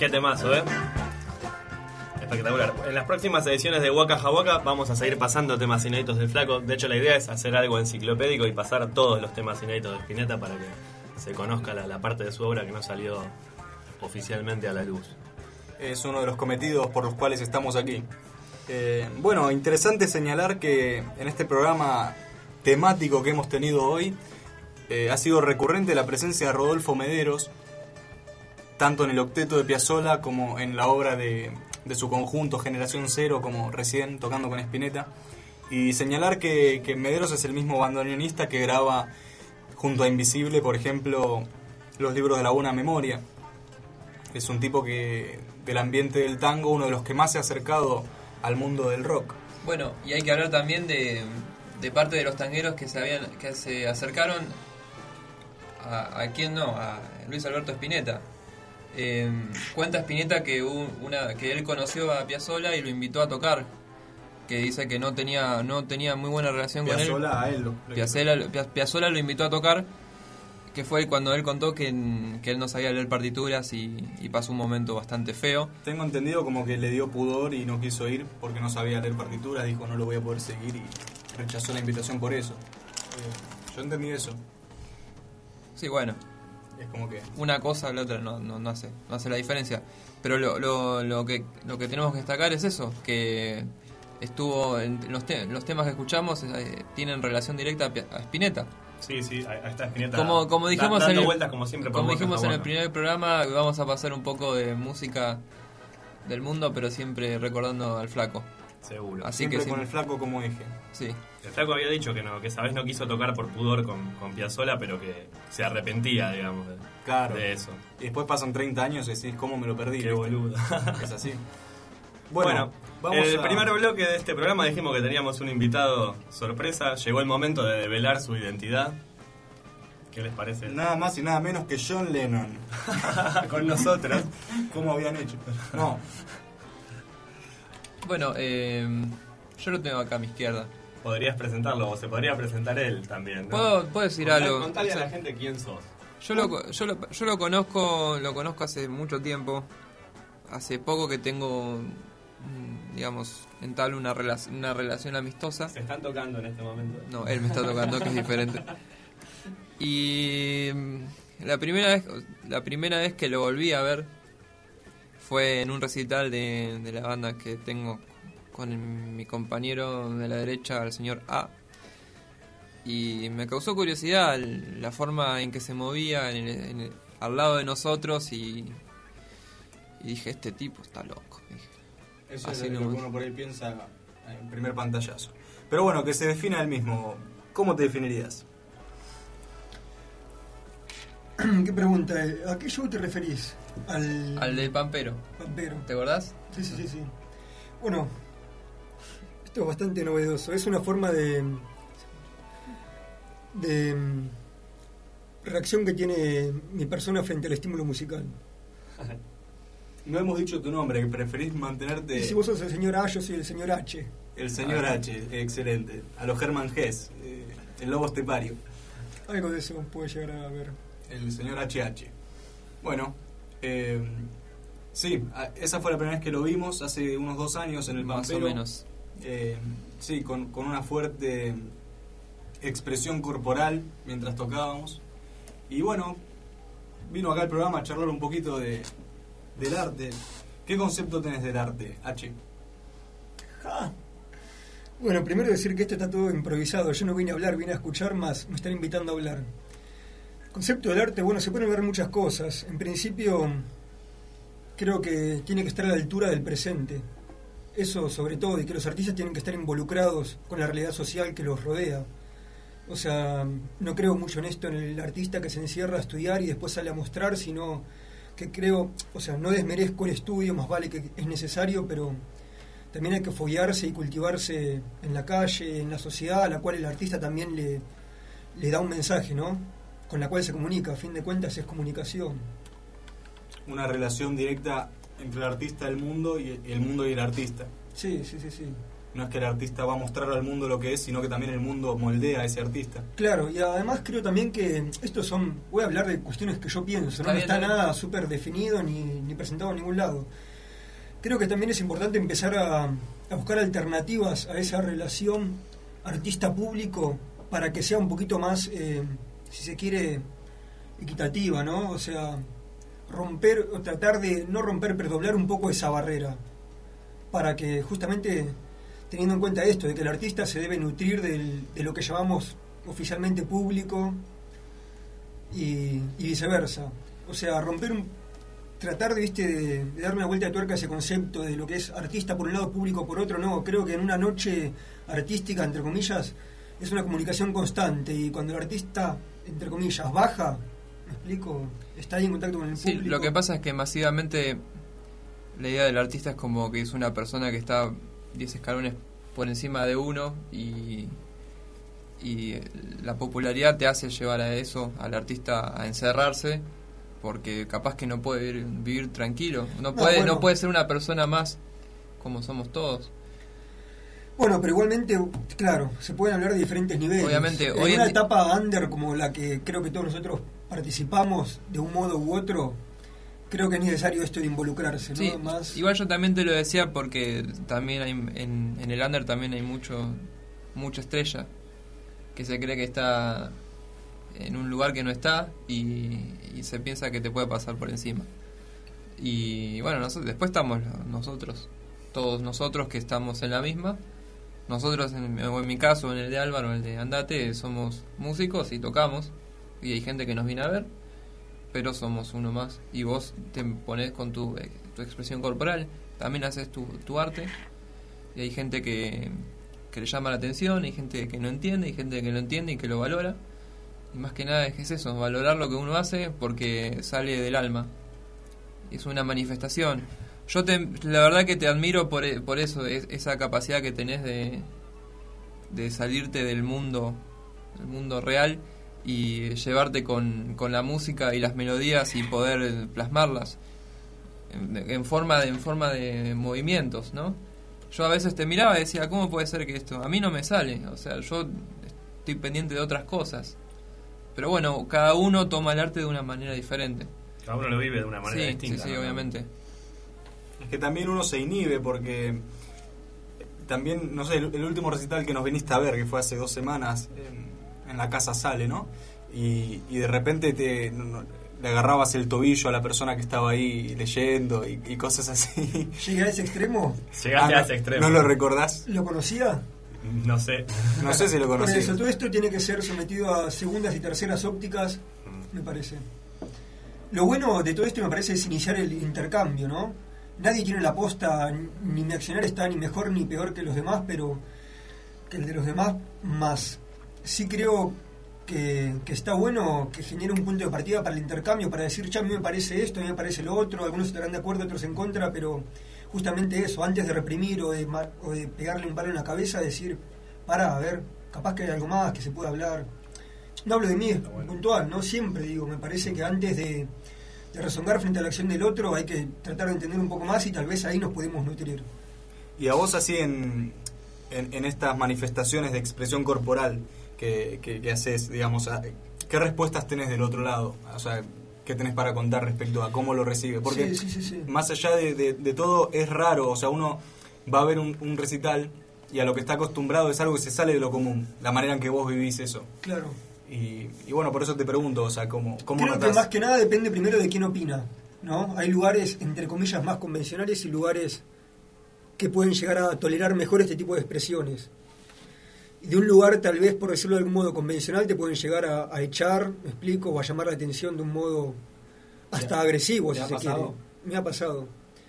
Qué temazo, ¿eh? Espectacular. En las próximas ediciones de Waka Jawaka vamos a seguir pasando temas inéditos del Flaco. De hecho, la idea es hacer algo enciclopédico y pasar todos los temas inéditos de Spinetta para que se conozca la, la parte de su obra que no salió oficialmente a la luz. Es uno de los cometidos por los cuales estamos aquí. Eh, bueno, interesante señalar que en este programa temático que hemos tenido hoy eh, ha sido recurrente la presencia de Rodolfo Mederos, tanto en el octeto de Piazzolla como en la obra de, de su conjunto Generación Cero, como recién tocando con Spinetta. Y señalar que, que Mederos es el mismo bandoneonista que graba junto a Invisible, por ejemplo, los libros de la Buena Memoria. Es un tipo que del ambiente del tango, uno de los que más se ha acercado al mundo del rock. Bueno, y hay que hablar también de, de parte de los tangueros que se habían que se acercaron a, a quién no, a Luis Alberto Spinetta. Eh, cuenta Spinetta que una que él conoció a Piazzolla y lo invitó a tocar, que dice que no tenía no tenía muy buena relación Piazzolla con él. A él lo, lo Piazzolla, Piazzolla lo invitó a tocar, que fue cuando él contó que, que él no sabía leer partituras y, y pasó un momento bastante feo. Tengo entendido como que le dio pudor y no quiso ir porque no sabía leer partituras, dijo no lo voy a poder seguir y rechazó la invitación por eso. Eh, yo entendí eso. Sí, bueno. Es como que una cosa la otra no, no, no hace no hace la diferencia, pero lo, lo, lo que lo que tenemos que destacar es eso, que estuvo en los, te, los temas que escuchamos eh, tienen relación directa a, a Spinetta. Sí, sí, a esta Spinetta. Como, como dijimos, da, dando en el, vueltas como siempre. Como dijimos en bueno. el primer programa, vamos a pasar un poco de música del mundo, pero siempre recordando al Flaco. Seguro. Así siempre que con sí, el Flaco como eje. Sí. El Flaco había dicho que no, que esa vez no quiso tocar por pudor con, con Piazzolla, pero que se arrepentía, digamos, de, claro. de eso. Y después pasan treinta años y decís, ¿cómo me lo perdí? Qué boludo. Es así. Bueno, bueno el a... primer bloque de este programa dijimos que teníamos un invitado sorpresa. Llegó el momento de develar su identidad. ¿Qué les parece? Nada más y nada menos que John Lennon. Con nosotros. ¿Cómo habían hecho? No. Bueno, eh, yo lo tengo acá a mi izquierda. Podrías presentarlo, o se podría presentar él también, ¿no? ¿Puedo, puedo decir Contar, algo? Contale o sea, a la gente quién sos. Yo lo, yo, lo, yo lo conozco lo conozco hace mucho tiempo. Hace poco que tengo, digamos, entablo una, rela- una relación amistosa. ¿Se están tocando en este momento? No, él me está tocando, que es diferente. Y la primera vez la primera vez que lo volví a ver fue en un recital de, de la banda que tengo con el, mi compañero de la derecha, el señor A. Y me causó curiosidad la forma en que se movía en el, en el, al lado de nosotros y, y dije, este tipo está loco. Dije, eso es lo que uno por ahí piensa en primer pantallazo. Pero bueno, que se defina él mismo. ¿Cómo te definirías? ¿Qué pregunta? ¿A qué show te referís? Al, al del Pampero. Pampero. ¿Te acordás? Sí, sí, sí, sí. Bueno, esto es bastante novedoso. Es una forma de de reacción que tiene mi persona frente al estímulo musical. No hemos dicho tu nombre, que preferís mantenerte... Y si vos sos el señor A, yo soy el señor H. El señor ah, H, excelente. A los Hermann Hesse, eh, el lobo estepario. Algo de eso puede llegar a ver. El señor H H. Bueno, eh, sí, esa fue la primera vez que lo vimos, hace unos dos años en el Pampero. Más o menos. Eh, sí, con, con una fuerte expresión corporal mientras tocábamos. Y bueno, vino acá al programa a charlar un poquito de, del arte. ¿Qué concepto tenés del arte, H? Ah. Bueno, primero decir que esto está todo improvisado. Yo no vine a hablar, vine a escuchar más. Me están invitando a hablar. El concepto del arte, bueno, se pueden ver muchas cosas. En principio, creo que tiene que estar a la altura del presente. Eso sobre todo, y que los artistas tienen que estar involucrados con la realidad social que los rodea. O sea, no creo mucho en esto, en el artista que se encierra a estudiar y después sale a mostrar, sino que creo, o sea, no desmerezco el estudio, más vale que es necesario, pero también hay que foguearse y cultivarse en la calle, en la sociedad, a la cual el artista también le, le da un mensaje, ¿no? Con la cual se comunica, a fin de cuentas es comunicación. Una relación directa entre el artista y el mundo y el mundo y el artista. Sí, sí, sí, sí. No es que el artista va a mostrar al mundo lo que es, sino que también el mundo moldea a ese artista. Claro, y además creo también que estos son, voy a hablar de cuestiones que yo pienso, Está no bien, está está bien. nada súper definido ni, ni presentado en ningún lado. Creo que también es importante empezar a, a buscar alternativas a esa relación artista-público para que sea un poquito más, eh, si se quiere, equitativa, ¿no? O sea, romper, o tratar de no romper, pero doblar un poco esa barrera, para que justamente, teniendo en cuenta esto, de que el artista se debe nutrir del, de lo que llamamos oficialmente público y, y viceversa. O sea, romper un, tratar de, ¿viste, de, de dar una vuelta de tuerca a ese concepto de lo que es artista por un lado, público por otro. No, creo que en una noche artística, entre comillas, es una comunicación constante, y cuando el artista, entre comillas, baja, ¿me explico? Está ahí en contacto con el Sí, público. lo que pasa es que masivamente la idea del artista es como que es una persona que está diez escalones por encima de uno, y, y la popularidad te hace llevar a eso, al artista a encerrarse, porque capaz que no puede vivir, vivir tranquilo, no, No, puede bueno. no puede ser una persona más como somos todos. Bueno, pero igualmente, claro, se pueden hablar de diferentes niveles. Obviamente, en hoy en una di- etapa under como la que creo que todos nosotros participamos de un modo u otro, creo que es necesario esto de involucrarse, ¿no? Sí, Más... igual yo también te lo decía porque también hay, en, en el under también hay mucho mucha estrella que se cree que está en un lugar que no está, y, y se piensa que te puede pasar por encima. Y bueno, nosotros, después estamos nosotros, todos nosotros que estamos en la misma. Nosotros, en, o en mi caso, en el de Álvaro, en el de Andate, somos músicos y tocamos, y hay gente que nos viene a ver, pero somos uno más, y vos te pones con tu, eh, tu expresión corporal, también haces tu, tu arte, y hay gente que, que le llama la atención, hay gente que no entiende, hay gente que lo entiende y que lo valora, y más que nada es que es eso, valorar lo que uno hace porque sale del alma, es una manifestación. Yo te, la verdad que te admiro por, e- por eso, es, esa capacidad que tenés de, de salirte del mundo, del mundo real, y llevarte con, con la música y las melodías y poder plasmarlas en, en forma de, en forma de movimientos, ¿no? Yo a veces te miraba y decía, ¿cómo puede ser que esto? A mí no me sale, o sea, yo estoy pendiente de otras cosas. Pero bueno, cada uno toma el arte de una manera diferente. Cada uno lo vive de una manera Sí, distinta. sí, sí, ¿no? obviamente. Es que también uno se inhibe porque también, no sé, el, el último recital que nos viniste a ver, que fue hace dos semanas, en, en la Casa Sale, ¿no? Y, y de repente te no, no, le agarrabas el tobillo a la persona que estaba ahí leyendo y, y cosas así. ¿Llegué a ese extremo? Llegaste Ah, a no, ese extremo. ¿No lo recordás? ¿Lo conocía? No sé. No sé si lo Por conocí. eso, todo esto tiene que ser sometido a segundas y terceras ópticas, me parece. Lo bueno de todo esto, me parece, es iniciar el intercambio, ¿no? Nadie tiene la posta, ni mi accionar está ni mejor ni peor que los demás, pero que el de los demás más. Sí creo que, que está bueno que genere un punto de partida para el intercambio, para decir, ya a mí me parece esto, a mí me parece lo otro, algunos estarán de acuerdo, otros en contra, pero justamente eso, antes de reprimir o de, ma- o de pegarle un palo en la cabeza, decir, para, a ver, capaz que hay algo más que se pueda hablar. No hablo de mí, es puntual, ¿no? Siempre digo, me parece que antes de, de rezongar frente a la acción del otro hay que tratar de entender un poco más, y tal vez ahí nos podemos nutrir. Y a vos así en, en, en estas manifestaciones de expresión corporal que, que, que haces, digamos, a- ¿qué respuestas tenés del otro lado? O sea, ¿qué tenés para contar respecto a cómo lo recibe? Porque Sí, sí, sí, sí. más allá de, de, de todo es raro, o sea, uno va a ver un, un recital y a lo que está acostumbrado es algo que se sale de lo común, la manera en que vos vivís eso. Claro. Y, y bueno, por eso te pregunto, o sea, ¿cómo, cómo Creo que notás? más que nada depende primero de quién opina, ¿no? Hay lugares, entre comillas, más convencionales y lugares que pueden llegar a tolerar mejor este tipo de expresiones. Y de un lugar, tal vez, por decirlo de algún modo convencional, te pueden llegar a, a echar, me explico, o a llamar la atención de un modo hasta agresivo, ¿Te si ha se pasado? quiere. Me ha pasado.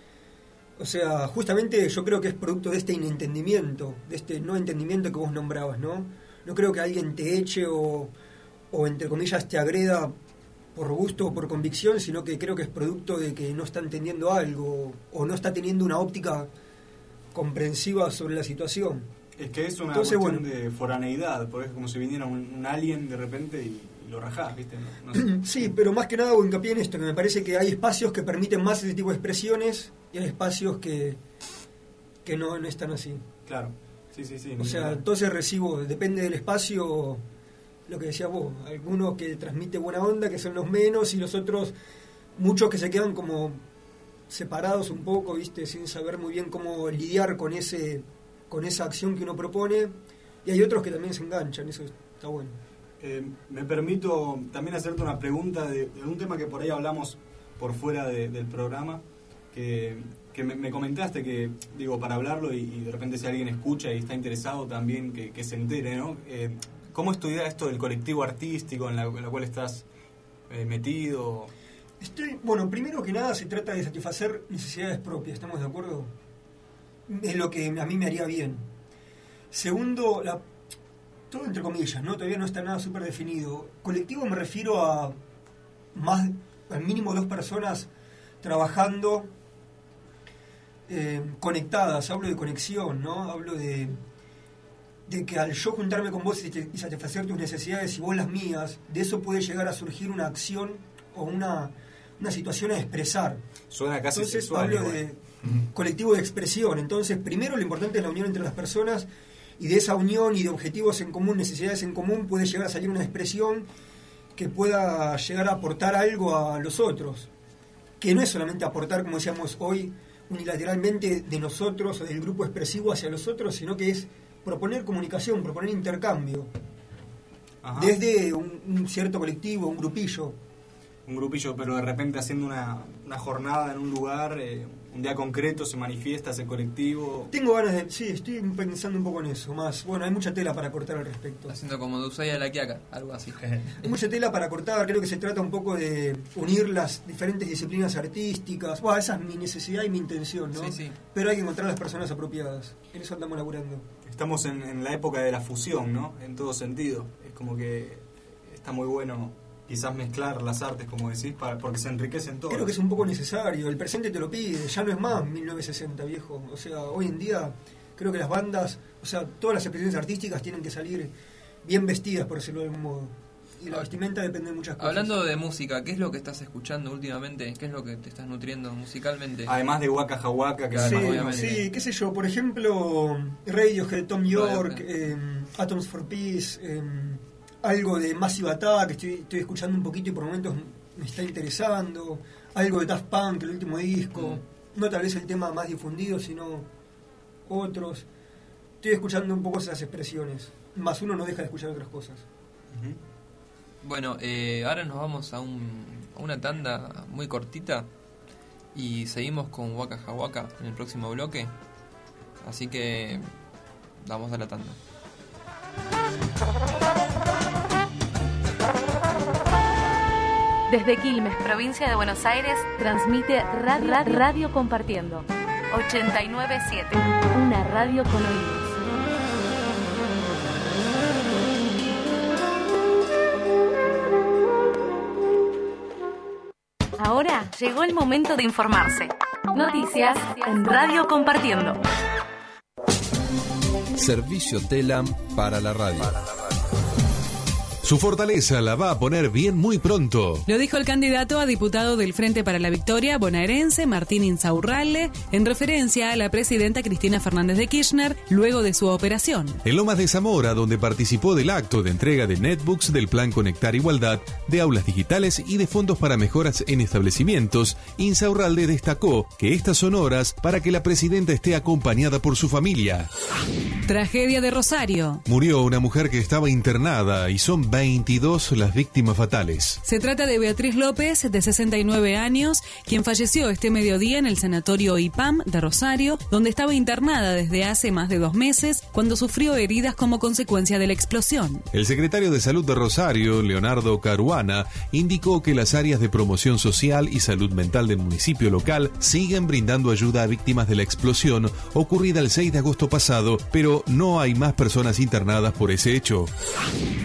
O sea, justamente yo creo que es producto de este inentendimiento, de este no entendimiento que vos nombrabas, ¿no? No creo que alguien te eche o, o entre comillas, te agreda por gusto o por convicción, sino que creo que es producto de que no está entendiendo algo o no está teniendo una óptica comprensiva sobre la situación. Es que es una Entonces, cuestión bueno. de foraneidad, porque es como si viniera un, un alien de repente y, y lo rajás, ¿viste? No, no sé. Sí, pero más que nada hago hincapié en esto, que me parece que hay espacios que permiten más ese tipo de expresiones y hay espacios que, que no, no están así. Claro. Sí, sí, sí. O sea, entonces recibo, depende del espacio, lo que decías vos, algunos que transmite buena onda, que son los menos, y los otros, muchos que se quedan como separados un poco, ¿viste? Sin saber muy bien cómo lidiar con ese con esa acción que uno propone, y hay otros que también se enganchan, eso está bueno. Eh, me permito también hacerte una pregunta de, de un tema que por ahí hablamos por fuera de, del programa, que, que me, me comentaste que, digo, para hablarlo y, y de repente si alguien escucha y está interesado también que, que se entere, ¿no? Eh, ¿Cómo es tu idea esto del colectivo artístico en la, en la cual estás eh, metido? Estoy, bueno, primero que nada se trata de satisfacer necesidades propias, ¿estamos de acuerdo? Es lo que a mí me haría bien. Segundo, la, todo entre comillas, ¿no? Todavía no está nada súper definido. Colectivo me refiero a más, al mínimo dos personas trabajando eh, conectadas. Hablo de conexión, ¿no? Hablo de, de que al yo juntarme con vos y, te, y satisfacer tus necesidades y vos las mías, de eso puede llegar a surgir una acción o una, una situación a expresar. Suena casi Entonces, sexual. hablo Igual. de colectivo de expresión. Entonces, primero lo importante es la unión entre las personas, y de esa unión y de objetivos en común, necesidades en común, puede llegar a salir una expresión que pueda llegar a aportar algo a los otros, que no es solamente aportar, como decíamos hoy, unilateralmente de nosotros o del grupo expresivo hacia los otros, sino que es proponer comunicación, proponer intercambio. Ajá. Desde un, un cierto colectivo, un grupillo. Un grupillo, pero de repente haciendo una, una jornada en un lugar, eh, un día concreto se manifiesta ese colectivo. Tengo ganas de... Sí, estoy pensando un poco en eso. Más, bueno, hay mucha tela para cortar al respecto. Haciendo como Dusaya la Quiaca, algo así. Hay mucha tela para cortar, creo que se trata un poco de unir las diferentes disciplinas artísticas. Bueno, esa es mi necesidad y mi intención, ¿no? Sí, sí. Pero hay que encontrar las personas apropiadas. En eso andamos laburando. Estamos en, en la época de la fusión, ¿no? En todo sentido. Es como que está muy bueno quizás mezclar las artes, como decís, para, porque se enriquecen todas. Creo que es un poco necesario, el presente te lo pide, ya no es más mil novecientos sesenta, viejo. O sea, hoy en día creo que las bandas, o sea, todas las expresiones artísticas tienen que salir bien vestidas, por decirlo de algún modo. Y la vestimenta depende de muchas cosas. Hablando de música, ¿qué es lo que estás escuchando últimamente? ¿Qué es lo que te estás nutriendo musicalmente? Además de Waka Jawaka, que sí, además, sí, qué sé yo, por ejemplo, Radiohead, Tom York, eh, Atoms for Peace, eh, algo de Massive Attack, que estoy, estoy escuchando un poquito y por momentos me está interesando, algo de Daft Punk, el último disco, mm. no tal vez el tema más difundido, sino otros. Estoy escuchando un poco esas expresiones, más uno no deja de escuchar otras cosas. Uh-huh. Bueno, eh, ahora nos vamos a, un, a una tanda muy cortita y seguimos con Waka Jawaka en el próximo bloque, así que vamos a la tanda. Desde Quilmes, provincia de Buenos Aires, transmite Radio, radio, radio Compartiendo ochenta y nueve punto siete, una radio con oídos. Ahora llegó el momento de informarse. Noticias en Radio Compartiendo. Servicio Telam para la radio. Su fortaleza la va a poner bien muy pronto. Lo dijo el candidato a diputado del Frente para la Victoria bonaerense, Martín Insaurralde, en referencia a la presidenta Cristina Fernández de Kirchner, luego de su operación. En Lomas de Zamora, donde participó del acto de entrega de netbooks del Plan Conectar Igualdad, de aulas digitales y de fondos para mejoras en establecimientos, Insaurralde destacó que estas son horas para que la presidenta esté acompañada por su familia. Tragedia de Rosario. Murió una mujer que estaba internada y son veintidós las víctimas fatales. Se trata de Beatriz López, de sesenta y nueve años, quien falleció este mediodía en el sanatorio I P A M de Rosario, donde estaba internada desde hace más de dos meses, cuando sufrió heridas como consecuencia de la explosión. El secretario de Salud de Rosario, Leonardo Caruana, indicó que las áreas de promoción social y salud mental del municipio local siguen brindando ayuda a víctimas de la explosión ocurrida el seis de agosto pasado, pero no hay más personas internadas por ese hecho.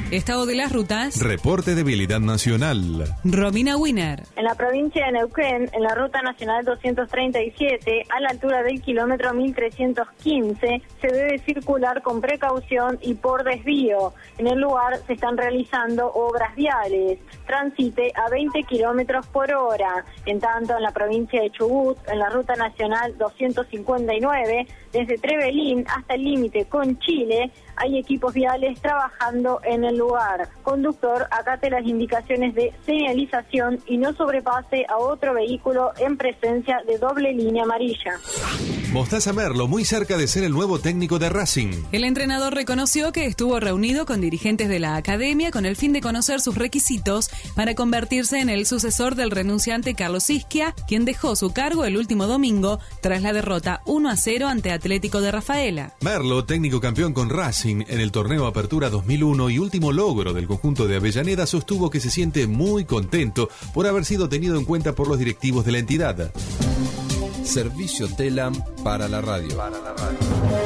Estado de las rutas. Reporte de Vialidad Nacional. Romina Wiener. En la provincia de Neuquén, en la Ruta Nacional doscientos treinta y siete, a la altura del kilómetro mil trescientos quince, se debe circular con precaución y por desvío. En el lugar se están realizando obras viales. Transite a veinte kilómetros por hora. En tanto, en la provincia de Chubut, en la Ruta Nacional doscientos cincuenta y nueve, desde Trevelín hasta el límite con Chile, hay equipos viales trabajando en el lugar. Conductor, acate las indicaciones de señalización y no sobrepase a otro vehículo en presencia de doble línea amarilla. Mostaza Merlo, muy cerca de ser el nuevo técnico de Racing. El entrenador reconoció que estuvo reunido con dirigentes de la academia con el fin de conocer sus requisitos para convertirse en el sucesor del renunciante Carlos Isquia, quien dejó su cargo el último domingo tras la derrota uno a cero ante Atlético de Rafaela. Merlo, técnico campeón con Racing en el torneo Apertura dos mil uno y último logro del conjunto de Avellaneda, sostuvo que se siente muy contento por haber sido tenido en cuenta por los directivos de la entidad. Servicio Telam para la radio. Para la radio.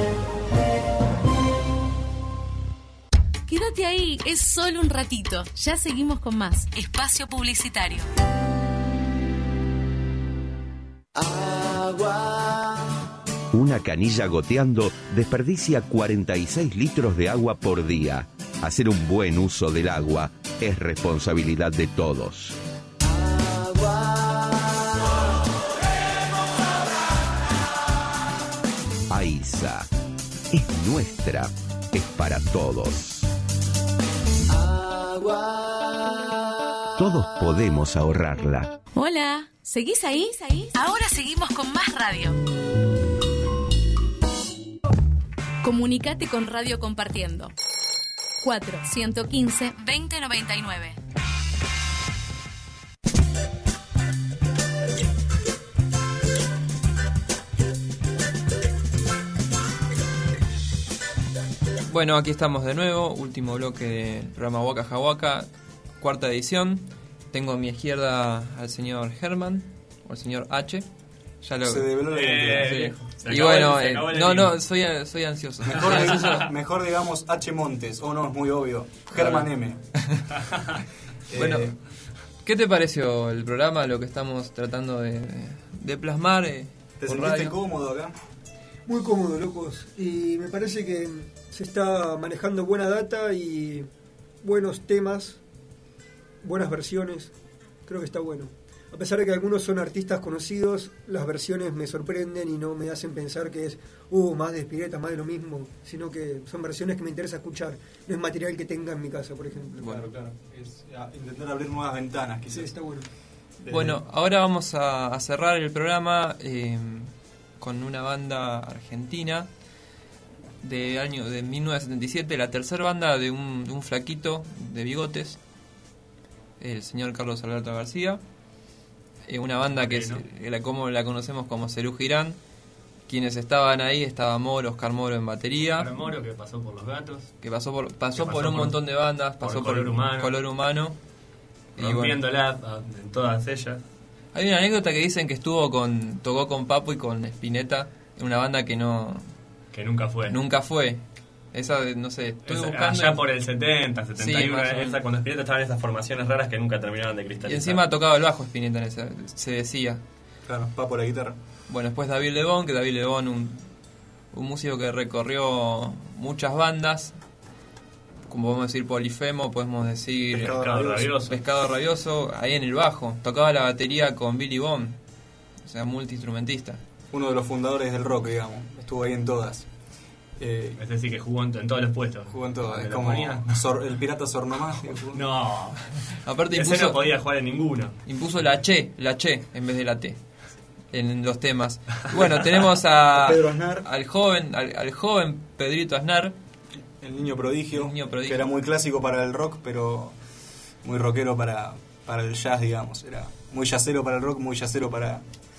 Quédate ahí, es solo un ratito. Ya seguimos con más. Espacio Publicitario. Agua. Una canilla goteando desperdicia cuarenta y seis litros de agua por día. Hacer un buen uso del agua es responsabilidad de todos. AISA es nuestra, es para todos. Todos podemos ahorrarla. Hola, ¿seguís ahí? Ahora seguimos con más radio. Comunicate con Radio Compartiendo. cuatro uno cinco, veinte noventa y nueve. Bueno, aquí estamos de nuevo, último bloque del programa Waka Jawaka, cuarta edición. Tengo a mi izquierda al señor Germán, o al señor H. Ya lo... Se develó la eh, sí. Y bueno, el, eh, no, no, soy, soy ansioso. Mejor, ansioso. Mejor digamos H Montes, o oh, no, es muy obvio. Germán M. Bueno, ¿qué te pareció el programa, lo que estamos tratando de, de plasmar? Eh, ¿Te sentiste radio? Cómodo acá? Muy cómodo, locos. Y me parece que se está manejando buena data y buenos temas, buenas versiones. Creo que está bueno. A pesar de que algunos son artistas conocidos, las versiones me sorprenden y no me hacen pensar que es uh, más de Spinetta, más de lo mismo, sino que son versiones que me interesa escuchar. No es material que tenga en mi casa, por ejemplo. Bueno, claro. Es intentar abrir nuevas ventanas, quizás. Sí, está bueno. Bueno, ahora vamos a, a cerrar el programa eh, con una banda argentina de año de mil novecientos setenta y siete, la tercera banda de un, de un flaquito de bigotes, el señor Carlos Alberto García. Eh, una banda que, es, que la, como la conocemos como Cerú Girán. Quienes estaban ahí, estaba Moro, Oscar Moro en batería. Oscar Moro, que pasó por Los Gatos. Que pasó por, pasó pasó por un por, montón de bandas, pasó por, Color por Humano. Color Humano. Rompiéndola bueno, en todas ellas. Hay una anécdota que dicen que estuvo con tocó con Papo y con Spinetta en una banda que no... Que nunca fue. Nunca fue. Esa, no sé, estoy Esa, buscando... allá por el setenta, setenta y uno, sí, esa, cuando Spinetta estaba en esas formaciones raras que nunca terminaban de cristalizar. Y encima tocaba el bajo Spinetta en esa, se decía. Claro, Papo la guitarra. Bueno, después David Lebón, que David Lebón, un, un músico que recorrió muchas bandas, como podemos decir Polifemo, podemos decir... Pescado, Pescado Rabioso. Pescado Rabioso, ahí en el bajo. Tocaba la batería con Billy Bond, o sea, multiinstrumentista. Uno de los fundadores del rock, digamos. Estuvo ahí en todas. Eh, es decir, que jugó en, en todos los puestos. Jugó en todos. Es como Sor, el pirata Sornomás. No. Aparte ese impuso, no podía jugar en ninguno. Impuso la che, la che en vez de la T en los temas. Bueno, tenemos a, a Pedro Aznar, al joven, al, al joven Pedrito Aznar, el niño prodigio, el niño prodigio, que era muy clásico para el rock, pero muy rockero para, para el jazz, digamos. Era muy jazzero para el rock, muy jazzero para...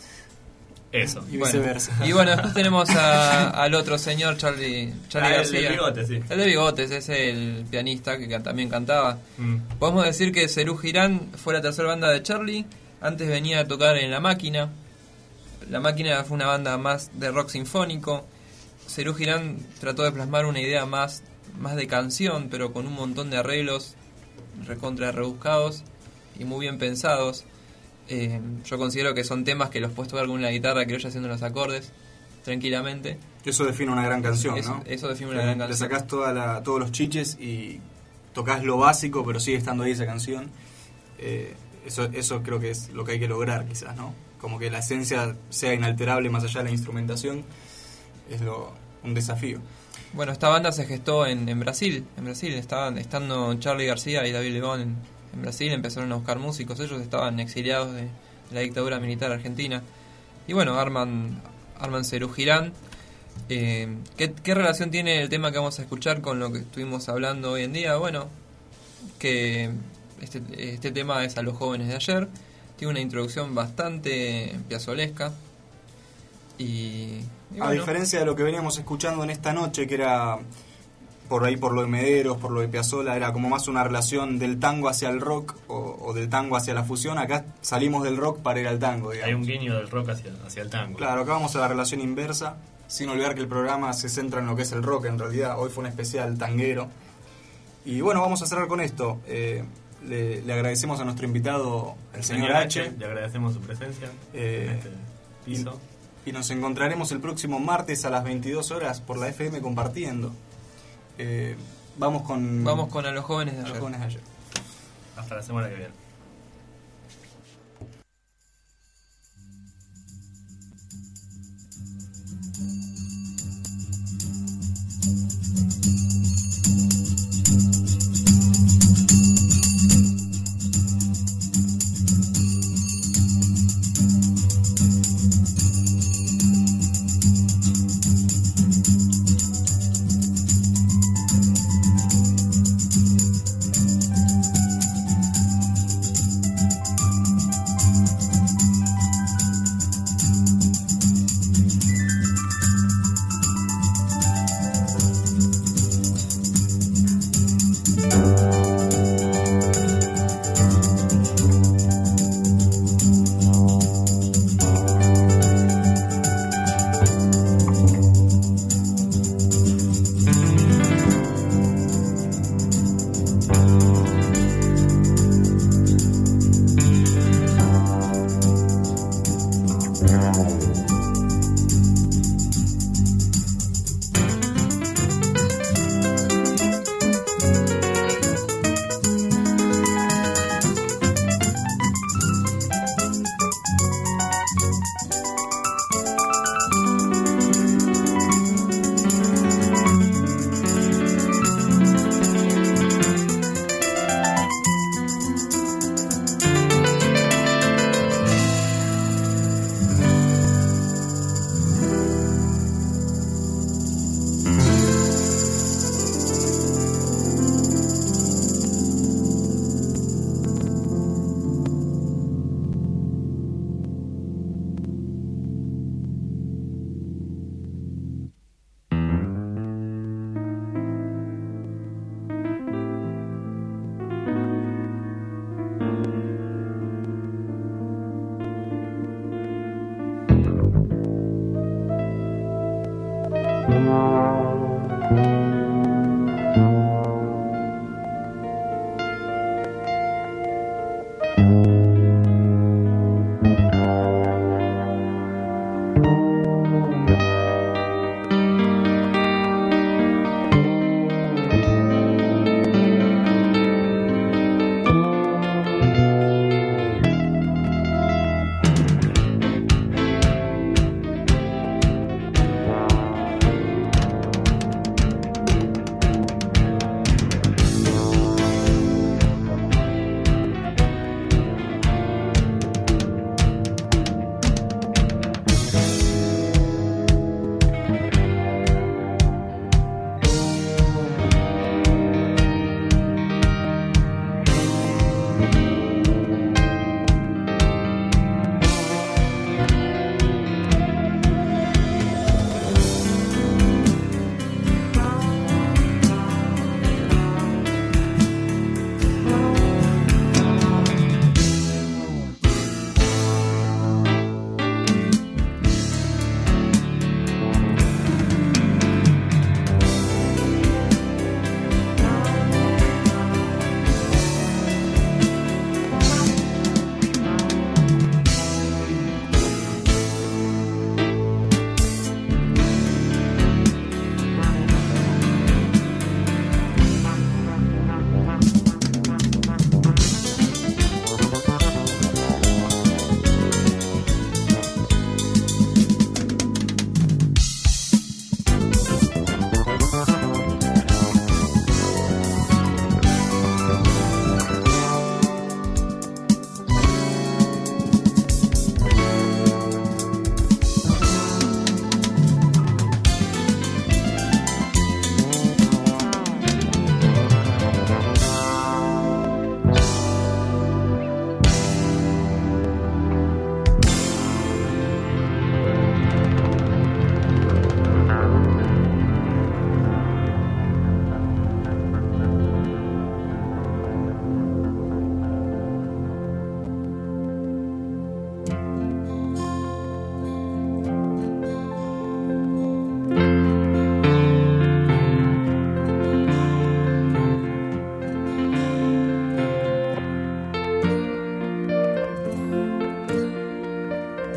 Eso. Y bueno, viceversa. y bueno, después tenemos a, al otro señor, Charlie, Charlie ah, García. El de bigotes, sí. El de bigotes, es el pianista que también cantaba. Mm. Podemos decir que Cerú Girán fue la tercera banda de Charlie. Antes venía a tocar en La Máquina. La Máquina fue una banda más de rock sinfónico. Cerú Girán trató de plasmar una idea más más de canción, pero con un montón de arreglos recontra rebuscados y muy bien pensados. Eh, yo considero que son temas que los puedes tocar con una guitarra criolla haciendo los acordes tranquilamente. Eso define una gran canción, eso, ¿no? Eso define una Le, gran canción. Le sacás toda la, todos los chiches y tocas lo básico, pero sigue estando ahí esa canción. Eh, eso, eso creo que es lo que hay que lograr, quizás, ¿no? Como que la esencia sea inalterable más allá de la instrumentación, es lo, un desafío. Bueno, esta banda se gestó en, en Brasil. En Brasil estaban estando Charly García y David Lebón en, en Brasil, empezaron a buscar músicos. Ellos estaban exiliados de, de la dictadura militar argentina. Y bueno, arman, arman Cerú Girán. Eh, ¿qué, ¿Qué relación tiene el tema que vamos a escuchar con lo que estuvimos hablando hoy en día? Bueno, que este, este tema es a los jóvenes de ayer. Tiene una introducción bastante piazolesca. Y... Y a bueno. diferencia de lo que veníamos escuchando en esta noche, que era por ahí por lo de Mederos, por lo de Piazzolla, era como más una relación del tango hacia el rock o, o del tango hacia la fusión. Acá salimos del rock para ir al tango, digamos. Hay un guiño del rock hacia, hacia el tango. Claro, acá vamos a la relación inversa, sin olvidar que el programa se centra en lo que es el rock. En realidad hoy fue un especial tanguero. Y bueno, vamos a cerrar con esto. Eh, le, le agradecemos a nuestro invitado, el señor, señor H. H. Le agradecemos su presencia eh, en este piso. Y, Y nos encontraremos el próximo martes a las veintidós horas por la F M compartiendo. Eh, vamos con... Vamos con A los jóvenes de a ayer. Los jóvenes de ayer. Hasta la semana que viene.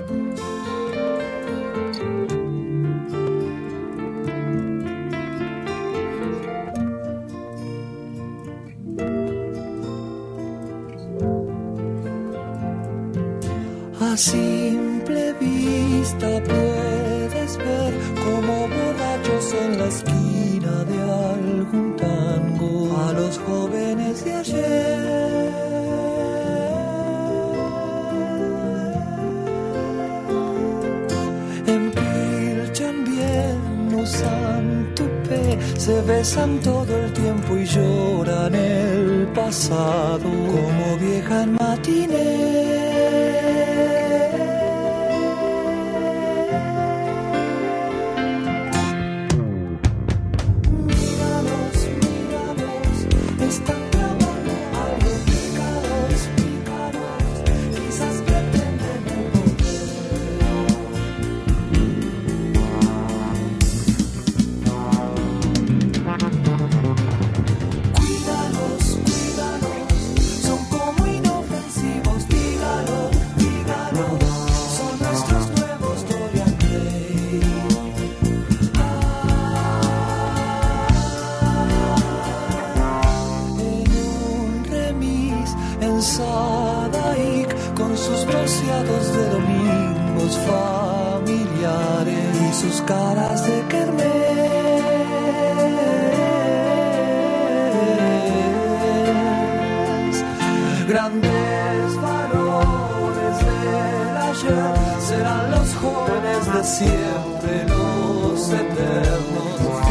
A simple vista puedes ver como borrachos en la esquina de algún tango a los jóvenes de ayer. Empilchan bien, usan tupé, se besan todo el tiempo y lloran el pasado como vieja en matiné. De domingos familiares y sus caras de kermés, grandes valores del ayer serán los jóvenes de siempre, los eternos.